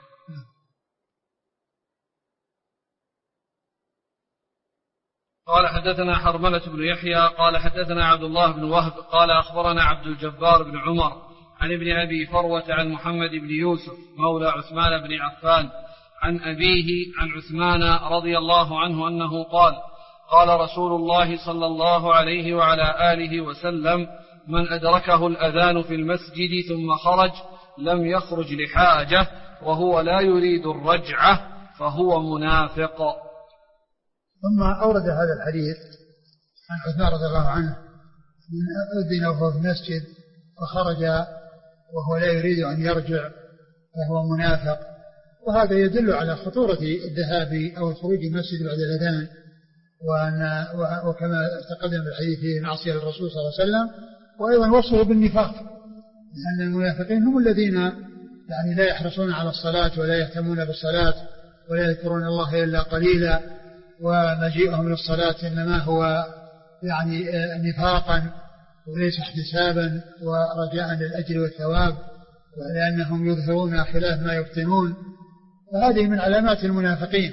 قال حدثنا حرملة بن يحيى قال حدثنا عبد الله بن وهب قال أخبرنا عبد الجبار بن عمر عن ابن أبي فروة عن محمد بن يوسف مولى عثمان بن عفان عن أبيه عن عثمان رضي الله عنه أنه قال قال رسول الله صلى الله عليه وعلى آله وسلم من أدركه الأذان في المسجد ثم خرج لم يخرج لحاجة وهو لا يريد الرجعة فهو منافق. ثم أورد هذا الحديث عن عثمان رضي الله عنه من أذن وهو في المسجد فخرج وهو لا يريد أن يرجع فهو منافق، وهذا يدل على خطورة الذهاب أو الخروج من المسجد بعد الأذان، وأن وكما تقدم الحديث في معصية الرسول صلى الله عليه وسلم، وأيضا وصفه بالنفاق، لأن المنافقين هم الذين يعني لا يحرصون على الصلاة ولا يهتمون بالصلاة ولا يذكرون الله إلا قليلا، ومجيئهم للصلاة إنما هو يعني نفاقا وليس احتسابا ورجاء للأجر والثواب، ولأنهم يظهرون خلاف ما يبطنون، فهذه من علامات المنافقين.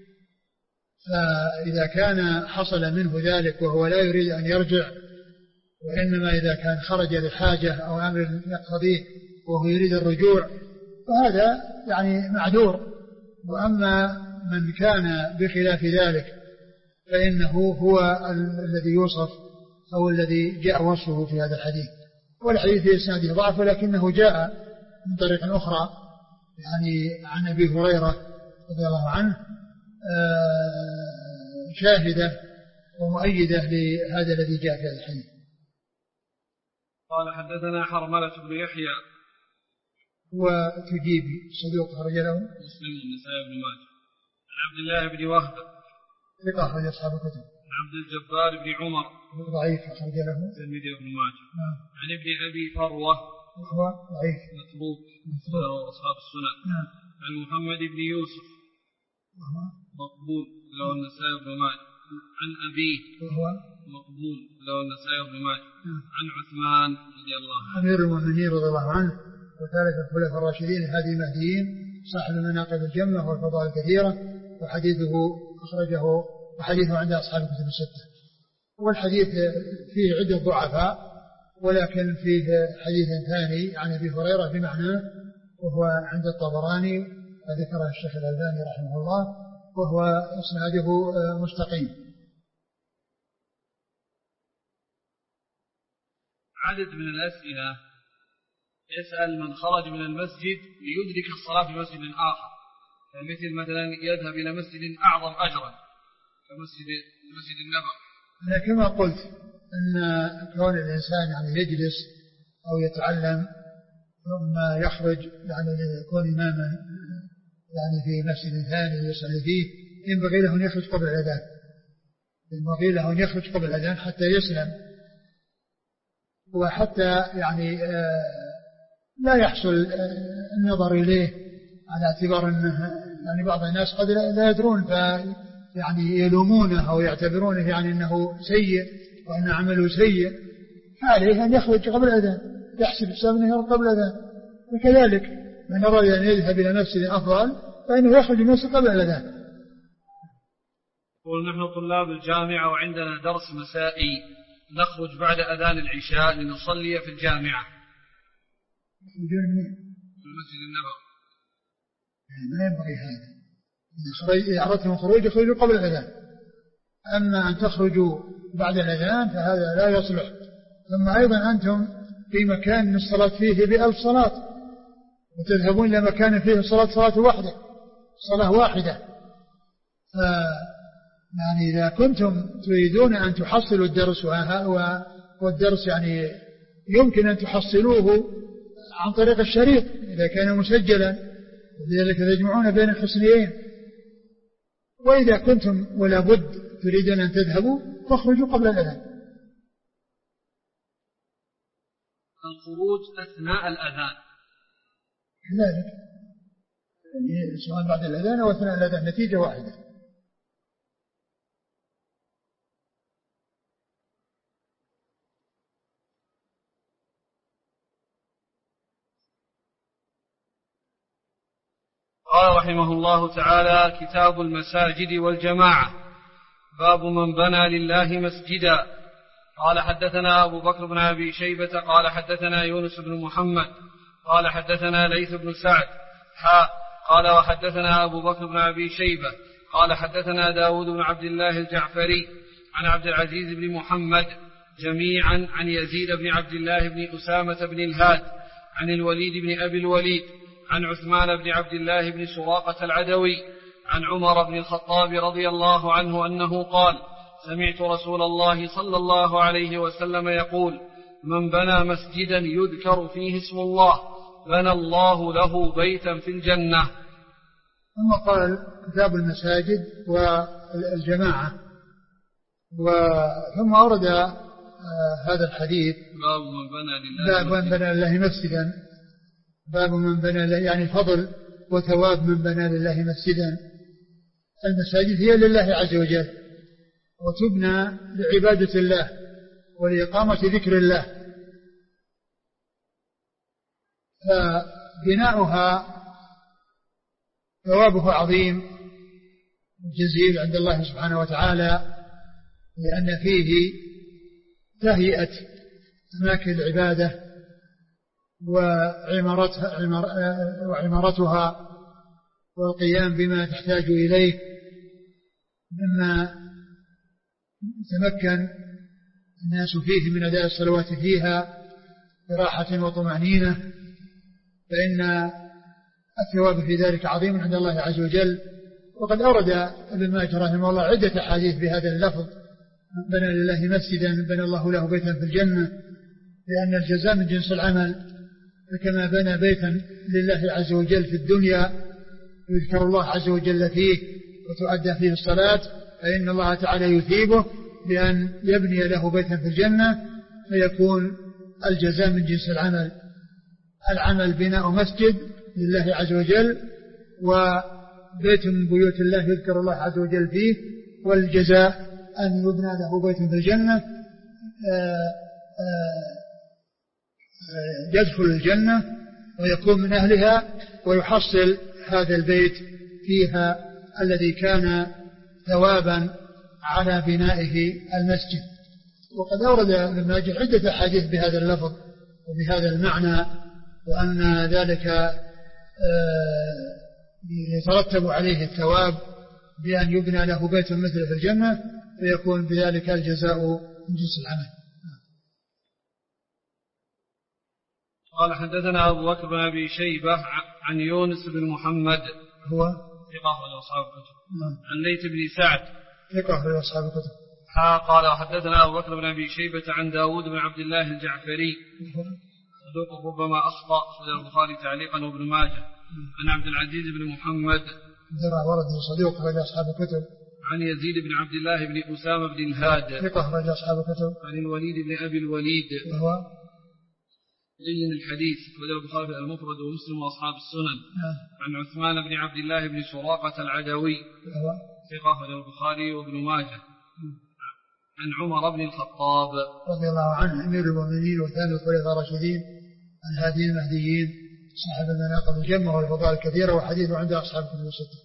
فإذا كان حصل منه ذلك وهو لا يريد أن يرجع، وإنما إذا كان خرج لحاجة أو أمر يقتضيه وهو يريد الرجوع فهذا يعني معذور. وأما من كان بخلاف ذلك فإنه هو الذي يوصف أو الذي جاء وصفه في هذا الحديث، والحديث في إسناده ضعف ولكنه جاء من طريق أخرى يعني عن أبي هريرة رضي الله عنه شاهدة ومؤيدة لهذا الذي جاء في هذا الحديث. قال حدثنا حرملة بن يحيى وتجيبي صدوق خرج له مسلم والنسائي بن ماجه. عن عبد الله بن وهب ثقة أخرج أصحاب الكتب. عن عبد الجبار بن عمر ضعيف أخرج له الترمذي وابن ماجه. نعم. عن ابن أبي فروة وهو ضعيف متروك له أصحاب السنن. نعم. عن محمد بن يوسف وهو مقبول له النسائي بن ماجه. عن أبيه وهو مقبول له النسائي بن ماجه. نعم. عن عثمان رضي الله عنه أمير المؤمنين رضي الله عنه وثالث الخلفاء الراشدين الهادي المهديين صاحب المناقب الجمة والفضائل الكثيرة، وحديثه أخرجه وحديثه عند أصحاب الكتب الستة. والحديث فيه عدة ضعفاء، ولكن فيه حديث ثاني عن أبي هريرة بمعناه وهو عند الطبراني وذكره الشيخ الألباني رحمه الله، وهو إسناده مستقيم. عدد من الأسئلة يسأل من خرج من المسجد ليدرك الصلاة في مسجد آخر، فمثل مثلا يذهب إلى مسجد أعظم أجرا كمسجد مسجد النبوي. أنا كما قلت أن كون الإنسان يعني يجلس أو يتعلم ثم يخرج يعني يكون إماما يعني في مسجد ثاني يصلي فيه، ينبغي له أن يخرج قبل الأذان، ينبغي له أن يخرج قبل الأذان حتى يسلم، وحتى يعني لا يحصل النظر إليه على اعتبار أنه يعني بعض الناس قد لا يدرون يعني يلومونه أو يعتبرونه يعني أنه سيء وأن عمله سيء، فعليه أن يخرج قبل الأذان، يحسب حساب أنه يخرج قبل الأذان. وكذلك من أراد أن يذهب إلى مسجد أفضل فإنه يخرج من المسجد قبل الأذان. قل نحن طلاب الجامعة وعندنا درس مسائي، نخرج بعد أذان العشاء لنصلي في الجامعة. يخرجون منين؟ في المسجد النبوي. ما ينبغي هذا. إذا أردتم خروج يخرجوا قبل الأذان، أما أن تخرجوا بعد الأذان فهذا لا يصلح. ثم أيضا أنتم في مكان الصلاة فيه بألف صلاة، وتذهبون إلى مكان فيه صلاة صلاة واحدة صلاة واحدة. ف يعني إذا كنتم تريدون أن تحصلوا الدرس والدرس يعني يمكن أن تحصلوه عن طريق الشريط إذا كان مسجلا، لذلك تجمعون بين الحسنيين. وإذا كنتم ولا بد تريدون أن تذهبوا فاخرجوا قبل الأذان. الخروج أثناء الأذان كذلك يعني سواء بعد الأذان أو أثناء الأذان نتيجة واحدة. قال رحمه الله تعالى: كتاب المساجد والجماعة. باب من بنى لله مسجدا. قال حدثنا أبو بكر بن أبي شيبة قال حدثنا يونس بن محمد قال حدثنا ليث بن سعد حاء قال وحدثنا أبو بكر بن أبي شيبة قال حدثنا داود بن عبد الله الجعفري عن عبد العزيز بن محمد جميعا عن يزيد بن عبد الله بن أسامة بن الهاد عن الوليد بن أبي الوليد عن عثمان بن عبد الله بن سراقة العدوي عن عمر بن الخطاب رضي الله عنه أنه قال: سمعت رسول الله صلى الله عليه وسلم يقول: من بنى مسجدا يذكر فيه اسم الله بنى الله له بيتا في الجنة. ثم قال: كتاب المساجد والجماعة. ثم أورد هذا الحديث باب من بنى لله باب من بنى لله مسجدا باب من بنى لله يعني فضل وثواب من بنى لله مسجدا. المساجد هي لله عز وجل وتبنى لعبادة الله ولإقامة ذكر الله، فبناؤها ثوابه عظيم وجزيل عند الله سبحانه وتعالى، لأن فيه تهيئة أماكن العبادة وعمارتها, وعمارتها والقيام بما تحتاج إليه مما يتمكن الناس فيه من أداء الصلوات فيها براحة وطمأنينة، فإن الثواب في ذلك عظيم عند الله عز وجل. وقد أورد ابن ماجه رحمه الله عدة أحاديث بهذا اللفظ: بنى لله مسجدا بنى الله له بيتا في الجنة، لأن الجزاء من جنس العمل، فكما بنى بيتا لله عز وجل في الدنيا يذكر الله عز وجل فيه وتؤدى فيه الصلاة، فإن الله تعالى يثيبه بأن يبني له بيتا في الجنة، فيكون الجزاء من جنس العمل. العمل بناء مسجد لله عز وجل وبيت من بيوت الله يذكر الله عز وجل فيه، والجزاء أن يبنى له بيت في الجنة آآ آآ يدخل الجنة ويكون من أهلها ويحصل هذا البيت فيها الذي كان ثوابا على بنائه المسجد. وقد أورد ابن ماجه عدة أحاديث بهذا اللفظ وبهذا المعنى، وأن ذلك يترتب عليه الثواب بأن يبنى له بيت مثل في الجنة، فيكون بذلك الجزاء من جنس العمل. قال حدثنا أبو بكر بن أبي شيبة عن يونس بن محمد هو ثقة أخرج أصحاب الكتب عن ليث بن سعد ثقة أخرج أصحاب الكتب. قال حدثنا أبو بكر بن أبي شيبة عن داود بن عبد الله الجعفري صدوق ربما أخطأ أخرج البخاري تعليقا وابن ماجه عن عبد العزيز بن محمد ورد صدوق أخرج أصحاب الكتب عن يزيد بن عبد الله بن أسامة بن الهاد ثقة أخرج أصحاب الكتب عن الوليد بن أبي الوليد وهو لين الحديث وذو البخاري المفرد ومسلم وأصحاب السنن عن عثمان بن عبد الله بن سراقة العدوي ثقة وذو البخاري وابن ماجه عن عمر بن الخطاب رضي الله عنه أمير المؤمنين وثاني الخلفاء الراشدين الهادين المهديين صاحب المناقب الجمة والفضائل الكثيرة، وحديثه عند أصحاب الكتب الستة.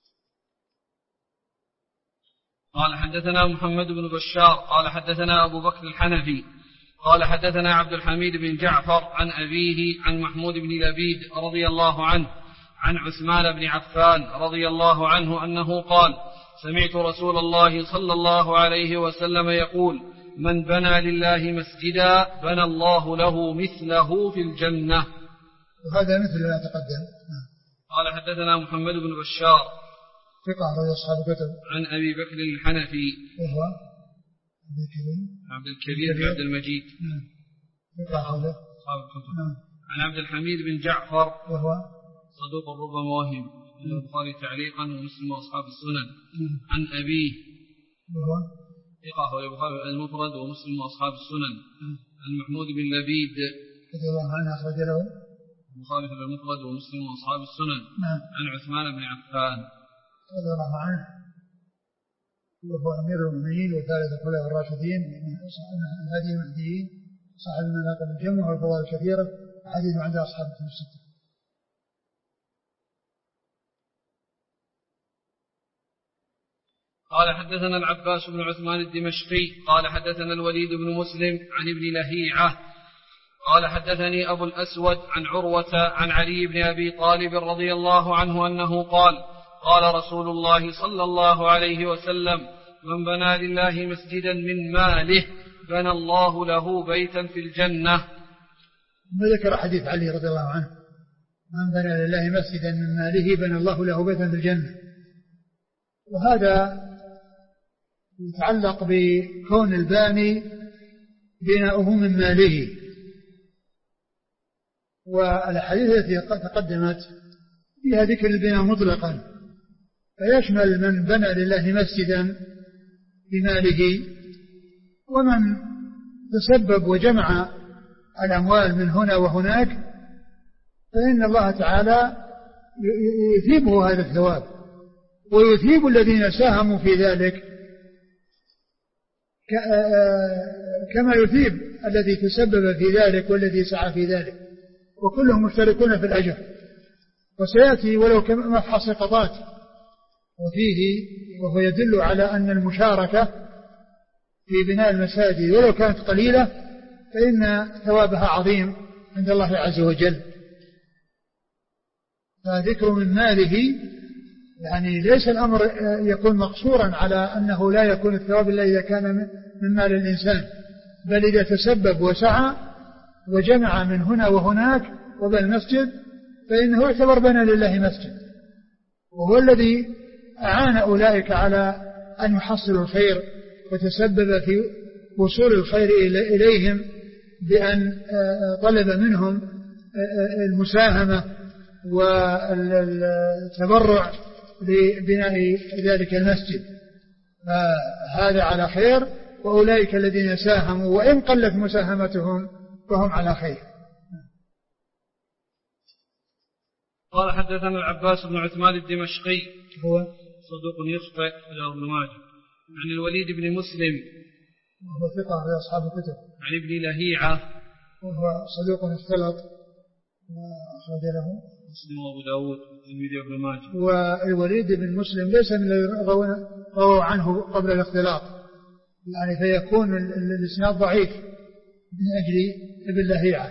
قال حدثنا محمد بن بشار قال حدثنا أبو بكر الحنفي قال حدثنا عبد الحميد بن جعفر عن أبيه عن محمود بن لبيد رضي الله عنه عن عثمان بن عفان رضي الله عنه أنه قال: سمعت رسول الله صلى الله عليه وسلم يقول: من بنى لله مسجدا بنى الله له مثله في الجنة. وهذا مثل ما تقدم. قال حدثنا محمد بن بشار ثقة أخرج أصحاب الكتب. عن أبي بكر الحنفي وهو عبد الكريم عبد الكبير بن عبد المجيد ثقة أخرج أصحاب الكتب. عن عبد الحميد بن جعفر وهو صدوق ربما وهم، البخاري تعليقا ومسلم وأصحاب السنن. عن أبيه وهو ثقة أخرج البخاري المفرد ومسلم وأصحاب السنن. عن محمود بن لبيد رضي الله عنه أخرج له البخاري المفرد ومسلم وأصحاب السنن. عن عثمان بن عفان رضي الله عنه وهو أمير المؤمنين وثالث الخلفاء الراشدين من هدي المهديين صاحب المناقب الجمة والفضائل الكثيرة، حديث عند أصحاب الكتب الستة. قال حدثنا العباس بن عثمان الدمشقي قال حدثنا الوليد بن مسلم عن ابن لهيعة قال حدثني أبو الأسود عن عروة عن علي بن أبي طالب رضي الله عنه أنه قال قال رسول الله صلى الله عليه وسلم من بنى لله مسجدا من ماله بنى الله له بيتا في الجنة. وذكر حديث علي رضي الله عنه من بنى لله مسجدا من ماله بنى الله له بيتا في الجنة، وهذا يتعلق بكون الباني بناؤه من ماله. والحديث التي تقدمت فيها ذكر البناء مطلقا، فيشمل من بنى لله مسجدا بماله، ومن تسبب وجمع الأموال من هنا وهناك فإن الله تعالى يثيبه هذا الثواب، ويثيب الذين ساهموا في ذلك كما يثيب الذي تسبب في ذلك والذي سعى في ذلك، وكلهم مشتركون في الأجر. وسيأتي ولو كمفحص سقطات وفيه، وهو يدل على أن المشاركة في بناء المساجد ولو كانت قليلة فإن ثوابها عظيم عند الله عز وجل. فذكر من ماله يعني ليس الأمر يكون مقصورا على أنه لا يكون الثواب إلا إذا كان من مال الإنسان، بل إذا تسبب وسعى وجمع من هنا وهناك وبنى المسجد فإنه يعتبر بنى لله مسجد، وهو الذي أعان أولئك على أن يحصلوا الخير وتسبب في وصول الخير إليهم بأن طلب منهم المساهمة والتبرع لبناء ذلك المسجد، فهذا على خير، وأولئك الذين ساهموا وإن قلت مساهمتهم فهم على خير. قال حدثنا العباس بن عثمان الدمشقي هو صدوق يخطئ إلى ابن ماجه. عن الوليد بن مسلم وهو ثقة في أصحاب الكتب. عن ابن لهيعة وهو صدوق اختلط وأخرج له مسلم وأبو داود والترمذي وابن ماجه. والوليد بن مسلم ليس من الذين رووا عنه قبل الاختلاط، يعني فيكون الإسناد ضعيف من أجل ابن لهيعة.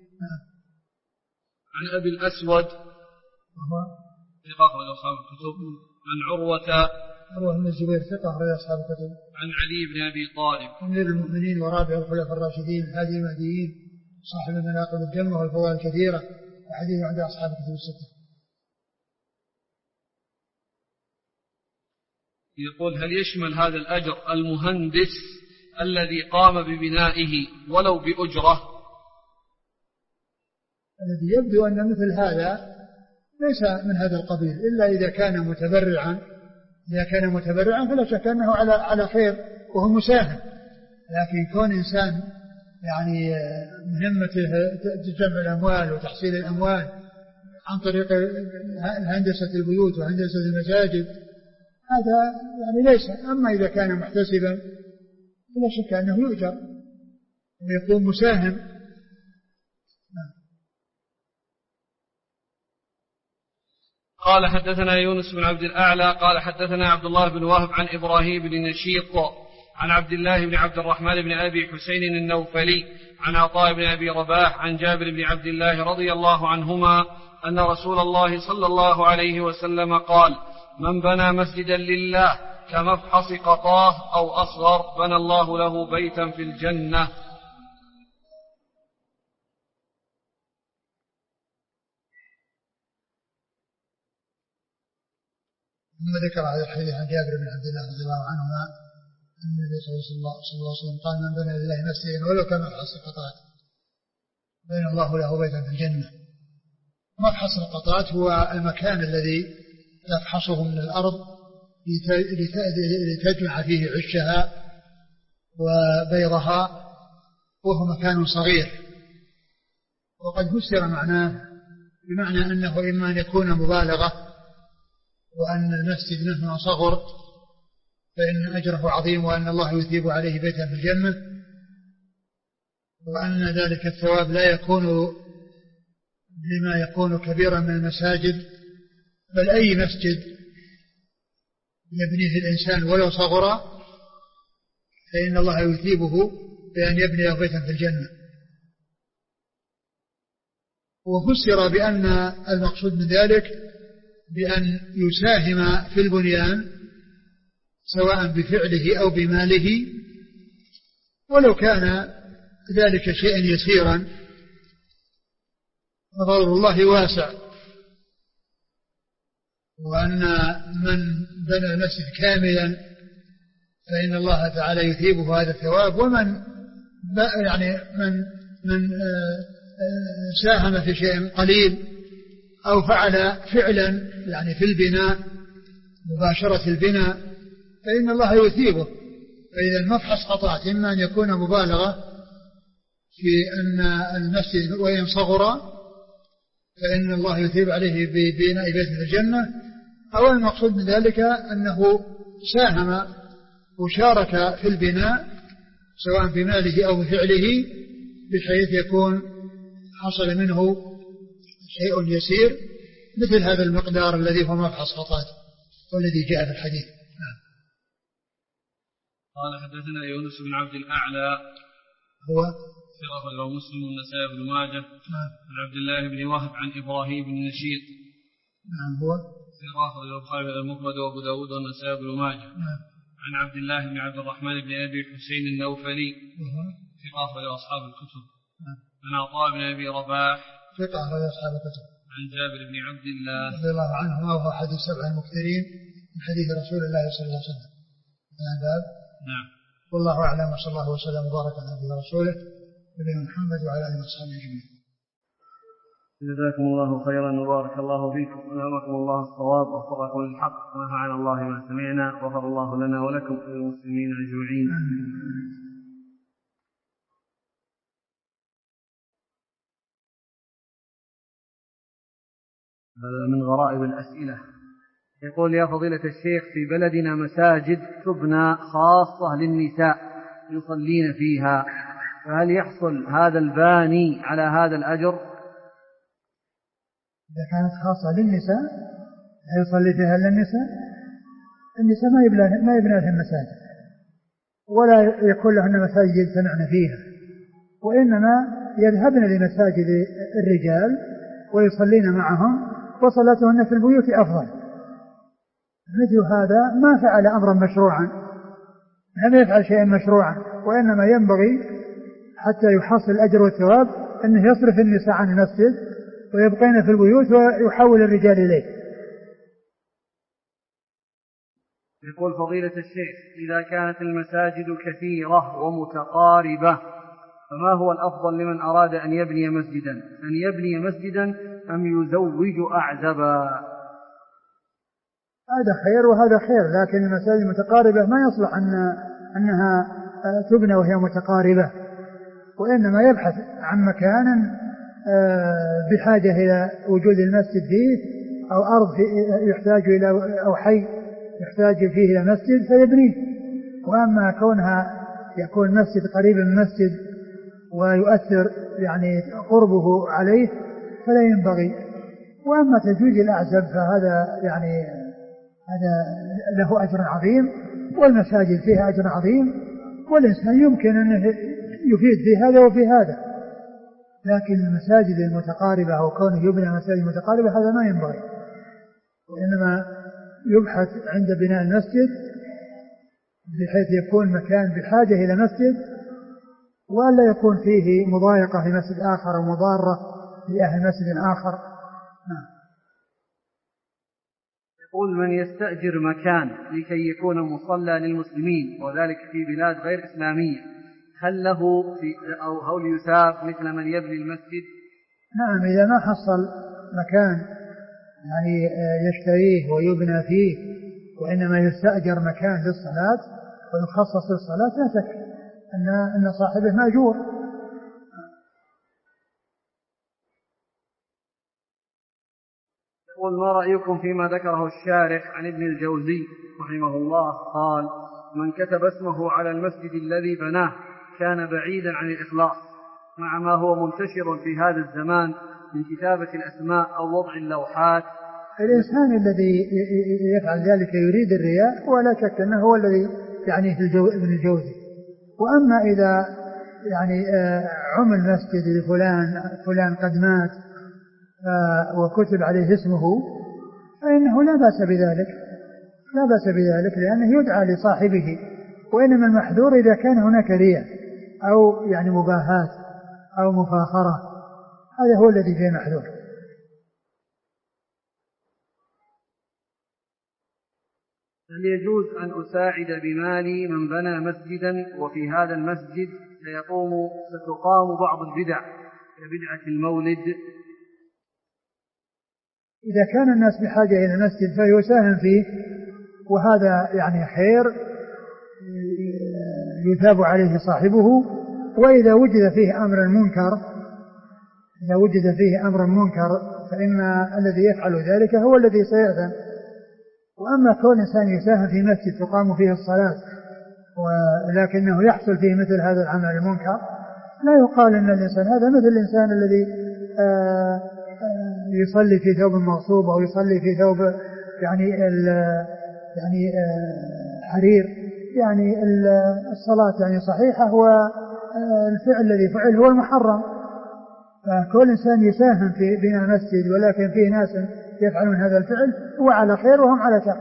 عن أبي الأسود وهو ثقة أخرج أصحاب الكتب. عن عروة عروة بن الزبير ثقة أخرج أصحاب الكتب. عن علي بن أبي طالب أمير المؤمنين ورابع الخلفاء الراشدين هادي المهديين صاحب المناقب الجمة والفضائل الكثيرة، وحديث عند أصحاب الكتب الستة. يقول هل يشمل هذا الأجر المهندس الذي قام ببنائه ولو بأجرة؟ الذي يبدو أن مثل هذا ليس من هذا القبيل إلا إذا كان متبرعا، إذا كان متبرعا فلا شك أنه على على خير وهو مساهم، لكن كون إنسان يعني مهمته جمع الأموال وتحصيل الأموال عن طريق هندسة البيوت وهندسة المساجد هذا يعني ليس. أما إذا كان محتسبا فلا شك أنه يؤجر ويكون مساهم. قال حدثنا يونس بن عبد الأعلى قال حدثنا عبد الله بن وهب عن إبراهيم بن نشيط عن عبد الله بن عبد الرحمن بن أبي حسين النوفلي عن عطاء بن أبي رباح عن جابر بن عبد الله رضي الله عنهما أن رسول الله صلى الله عليه وسلم قال من بنى مسجدا لله كمفحص قطاه أو أصغر بنى الله له بيتا في الجنة. ثم ذكر هذا الحديث عن جابر بن عبد الله رضي الله عنهما أن النبي صلى الله عليه وسلم قال من بنى لله مسجدا ولو كان مفحص القطات بنى الله له بيتا في الجنة. مفحص القطات هو المكان الذي تفحصه من الأرض لتجمع فيه عشها وبيضها، وهو مكان صغير. وقد فسر معناه بمعنى أنه إما أن يكون مبالغة، وأن المسجد مهما صغر فإن أجره عظيم، وأن الله يثيب عليه بيتا في الجنة، وأن ذلك الثواب لا يكون بما يكون كبيرا من المساجد، بل أي مسجد يبنيه الإنسان ولو صغر فإن الله يثيبه بأن يبني بيتا في الجنة. وفسر بأن المقصود من ذلك بأن يساهم في البنيان سواء بفعله أو بماله، ولو كان ذلك شيئا يسيرا، فضل الله واسع، وأن من بنى المسجد كاملا فإن الله تعالى يثيبه هذا الثواب، ومن يعني من من ساهم في شيء قليل أو فعل فعلا يعني في البناء مباشرة البناء فإن الله يثيبه. فإذا المفحص قطعت إما أن يكون مبالغة في أن المسجد وإن صغر فإن الله يثيب عليه ببناء بيت في الجنة، أو المقصود من ذلك أنه ساهم وشارك في البناء سواء بماله أو بفعله بحيث يكون حصل منه شيء يسير مثل هذا المقدار الذي هو مفحص قطعت والذي جاء في الحديث. نعم. قال حدثنا يونس بن عبد الأعلى هو ثقة رواه مسلم والنسائي بن ماجه. نعم. عن عبد الله بن وهب عن إبراهيم بن نشيط. نعم. هو ثقة رواه البخاري المفرد وأبو داود والنسائي بن ماجه. نعم. عن عبد الله بن عبد الرحمن بن أبي حسين النوفلي ثقة رواه أصحاب الكتب. نعم. عن عطاء بن أبي رباح ثقة رواه أصحاب الكتب. عن جابر بن عبد الله رضي الله عنهما وهو أحد السبع المكثرين من حديث رسول الله صلى الله عليه وسلم. نعم. والله أعلم، وصلى الله وسلم وبارك على نبينا ورسوله نبينا محمد وعلى آله وصحبه أجمعين. جزاكم الله خيرا وبارك الله فيكم ونعمكم الله الصواب ووفقكم للحق ونفعنا الله ما سمعنا وغفر الله لنا ولكم وللمسلمين أجمعين. هذا من غرائب الأسئلة. يقول: يا فضيلة الشيخ، في بلدنا مساجد تبنى خاصة للنساء يصلين فيها، فهل يحصل هذا الباني على هذا الأجر؟ إذا كانت خاصة للنساء يصلي فيها للنساء، النساء ما يبنى ما يبنى في المساجد ولا يكون لهن مساجد يجتمعن فيها، وإنما يذهبن لمساجد الرجال ويصلين معهم، وصلاتهن في البيوت أفضل. مثل هذا ما فعل أمرا مشروعا، لم يفعل شيئا مشروعا، وإنما ينبغي حتى يحصل الأجر والثواب أنه يصرف النساء عن المسجد ويبقين في البيوت ويحول الرجال إليه. يقول فضيلة الشيخ: إذا كانت المساجد كثيرة ومتقاربة فما هو الأفضل لمن أراد أن يبني مسجدا، أن يبني مسجدا أم يزوج أعزبا؟ هذا خير وهذا خير، لكن المساجد المتقاربة ما يصلح أن أنها تبنى وهي متقاربة، وإنما يبحث عن مكان بحاجة إلى وجود المسجد فيه، أو أرض يحتاج إلى أو حي يحتاج فيه إلى مسجد فيبنيه. وأما كونها يكون مسجد قريب من مسجد ويؤثر يعني قربه عليه فلا ينبغي. وأما تزويج الأعزب فهذا يعني هذا له أجر عظيم، والمساجد فيها أجر عظيم، والإنسان يمكن أن يفيد في هذا وفي هذا، لكن المساجد المتقاربة أو كونه يبنى مساجد متقاربة هذا ما ينبغي، وإنما يبحث عند بناء المسجد بحيث يكون مكان بحاجة إلى مسجد، وألا يكون فيه مضايقة في مسجد آخر أو مضارة لأهل مسجد آخر. يقول من يستأجر مكان لكي يكون مصلى للمسلمين وذلك في بلاد غير إسلامية هل له في أو هل يثاب مثل من يبني المسجد؟ نعم إذا ما حصل مكان يعني يشتريه ويبنى فيه وإنما يستأجر مكان للصلاة ويخصص للصلاة لا شك أن أن صاحبه مأجور. يقول ما رأيكم فيما ذكره الشارح عن ابن الجوزي رحمه الله قال من كتب اسمه على المسجد الذي بناه كان بعيدا عن الإخلاص مع ما هو منتشر في هذا الزمان من كتابة الأسماء أو وضع اللوحات. الإنسان الذي يفعل ذلك يريد الرياء ولا شك أنه هو الذي يعني في الجو ابن الجوزي. وأما إذا يعني عمل مسجد لفلان فلان قد مات وكتب عليه اسمه فإنه لا بأس بذلك لا بأس بذلك لأنه يدعى لصاحبه. وإنما المحذور إذا كان هناك رياء أو يعني مباهات أو مفاخرة هذا هو الذي فيه محذور. هل يجوز أن أساعد بمالي من بنى مسجدا وفي هذا المسجد سيقوم ستقام بعض البدع كبدعة المولد؟ إذا كان الناس بحاجة إلى المسجد فيساهم فيه وهذا يعني خير يثاب عليه صاحبه. وإذا وجد فيه أمر منكر إذا وجد فيه أمر منكر فإن الذي يفعل ذلك هو الذي سيأثم. وأما كون إنسان يساهم في مسجد تقام فيه الصلاة ولكنه يحصل فيه مثل هذا العمل المنكر لا يقال أن الإنسان هذا مثل الإنسان الذي آآ آآ يصلي في ثوب مغصوب أو يصلي في ثوب يعني يعني حرير. يعني الصلاة يعني صحيحة والفعل الذي فعل هو المحرم. فكل إنسان يساهم في بناء مسجد ولكن فيه ناس يفعلون هذا الفعل هو على خير وهم على شر.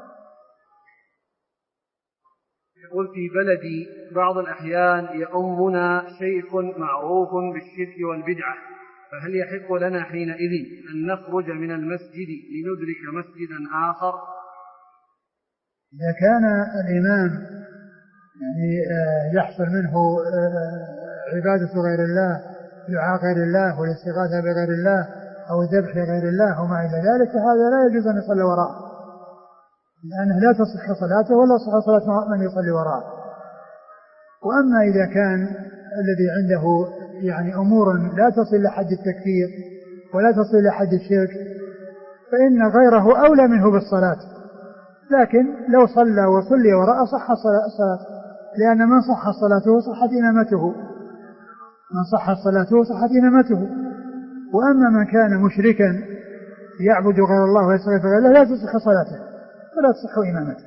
يقول في بلدي بعض الأحيان يؤمنا شيخ معروف بالشرك والبدعة فهل يحق لنا حينئذ أن نخرج من المسجد لندرك مسجدا آخر؟ إذا كان الإمام يعني يحصل منه عبادة غير الله دعاء غير الله والاستغاثة بغير الله أو الذبح لغير الله وما إلى ذلك فهذا لا يجوز أن يصلي وراءه لأنه لا تصح صلاته ولا تصح صلاة من يصلي وراءه. وأما إذا كان الذي عنده يعني أمور لا تصل لحد التكفير ولا تصل لحد الشرك فإن غيره أولى منه بالصلاة. لكن لو صلى وصلي وراءه صح الصلاة لأن من صح صلاته صحت إمامته من صح صلاته صحت إمامته. وأما من كان مشركا يعبد غير الله ويستغيث غير الله لا تصح صلاته ولا تصح إمامته.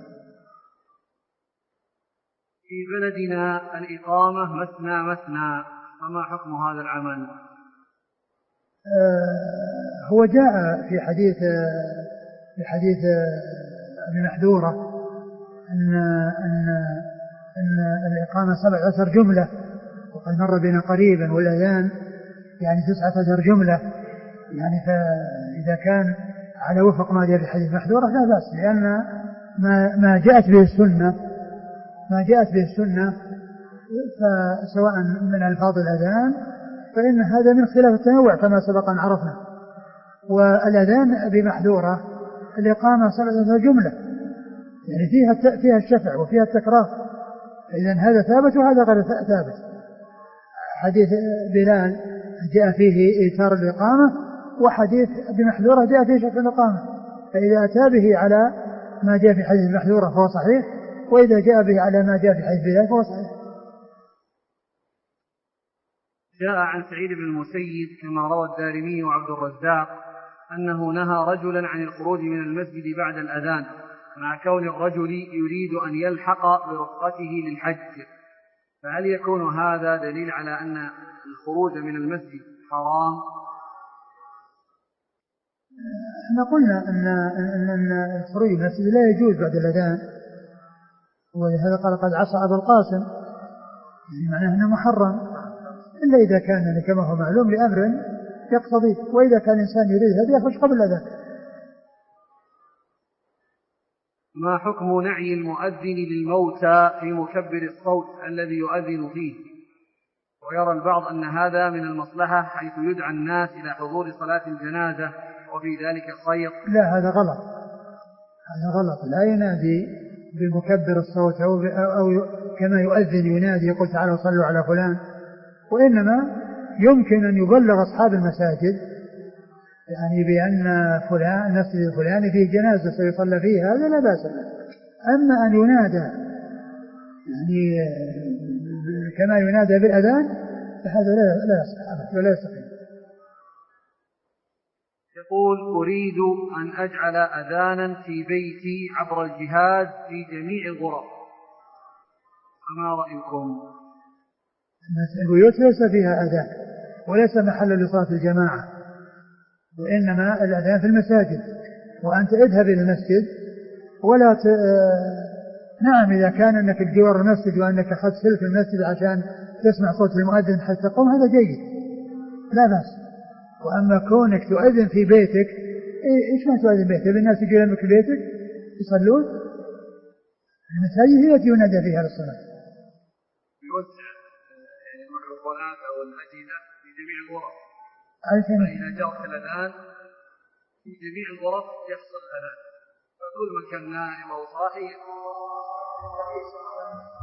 في بلدنا الإقامة مثنى مثنى فما حكم هذا العمل؟ آه هو جاء في حديث في حديث ابن محذورة أن أن أن الإقامة سبع عشر جملة وقد مر بنا قريبا والأذان يعني تسعة عشر جملة. يعني فإذا كان على وفق ما جاء في حديث محذورة لا بأس لأن ما ما جاءت به السنة ما جاءت به السنة فسواء من ألفاظ الأذان فإن هذا من خلاف التنوع كما سبق أن عرفنا. والأذان بمحذورة الإقامة سبعة عشر جملة يعني فيها فيها الشفع وفيها التكرار. إذن هذا ثابت وهذا غير ثابت. حديث بلال جاء فيه إيثار الإقامة وحديث بمحذورة جاء فيه شفع الإقامة. فإذا أتى به على ما جاء في حديث المحذورة فهو صحيح وإذا جاء به على ما جاء في حديث بلال فهو صحيح. جاء عن سعيد بن المسيب كما روى الدارمي وعبد الرزاق أنه نهى رجلا عن الخروج من المسجد بعد الأذان مع كون الرجل يريد أن يلحق برفقته للحج فهل يكون هذا دليل على أن الخروج من المسجد حرام؟ احنا قلنا أن, أن, أن الخروج من المسجد لا يجوز بعد الأذان ولهذا قال قد عصى أبو القاسم يعني معناه أنه محرم إلا إذا كان كما هو معلوم لأمر يقتضي. وإذا كان الإنسان يريد هذا يخرج قبل الأذان. ما حكم نعي المؤذن للموتى في مكبر الصوت الذي يؤذن فيه؟ ويرى البعض أن هذا من المصلحة حيث يدعى الناس إلى حضور صلاة الجنازة وفي ذلك خير. لا، هذا غلط، هذا غلط. لا ينادي بمكبر الصوت أو, أو كما يؤذن ينادي يقول تعالوا صلوا على فلان، وإنما يمكن أن يبلغ أصحاب المساجد يعني بأن فلان المسجد الفلاني فيه جنازة سيصلى فيه، هذا لا بأس به. أما أن ينادى يعني كما ينادى بالأذان فهذا لا لا يصح ولا يستقيم. يقول أريد أن أجعل أذانا في بيتي عبر الجهاز في جميع الغرف، فما رأيكم؟ البيوت ليس فيها أذان وليس محل لصلاة الجماعة، وإنما الأذان في المساجد. وأنت اذهب إلى المسجد ولا ت... نعم إذا كان أنك تجور المسجد وأنك أخذت سلك المسجد عشان تسمع صوت المؤذن حتى تقوم هذا جيد لا بأس. وأما كونك تؤذن في بيتك، إيش ما تؤذن بيتك؟ الناس يجي لك بيتك يصلون، المساجد هي التي ينادى فيها للصلاة. يوزع الميكروفونات أو الأجهزة في جميع الغرف، فإذا جاء الأذان في جميع الغرف يحصل الأذان، فكل من كان نائم أو صاحي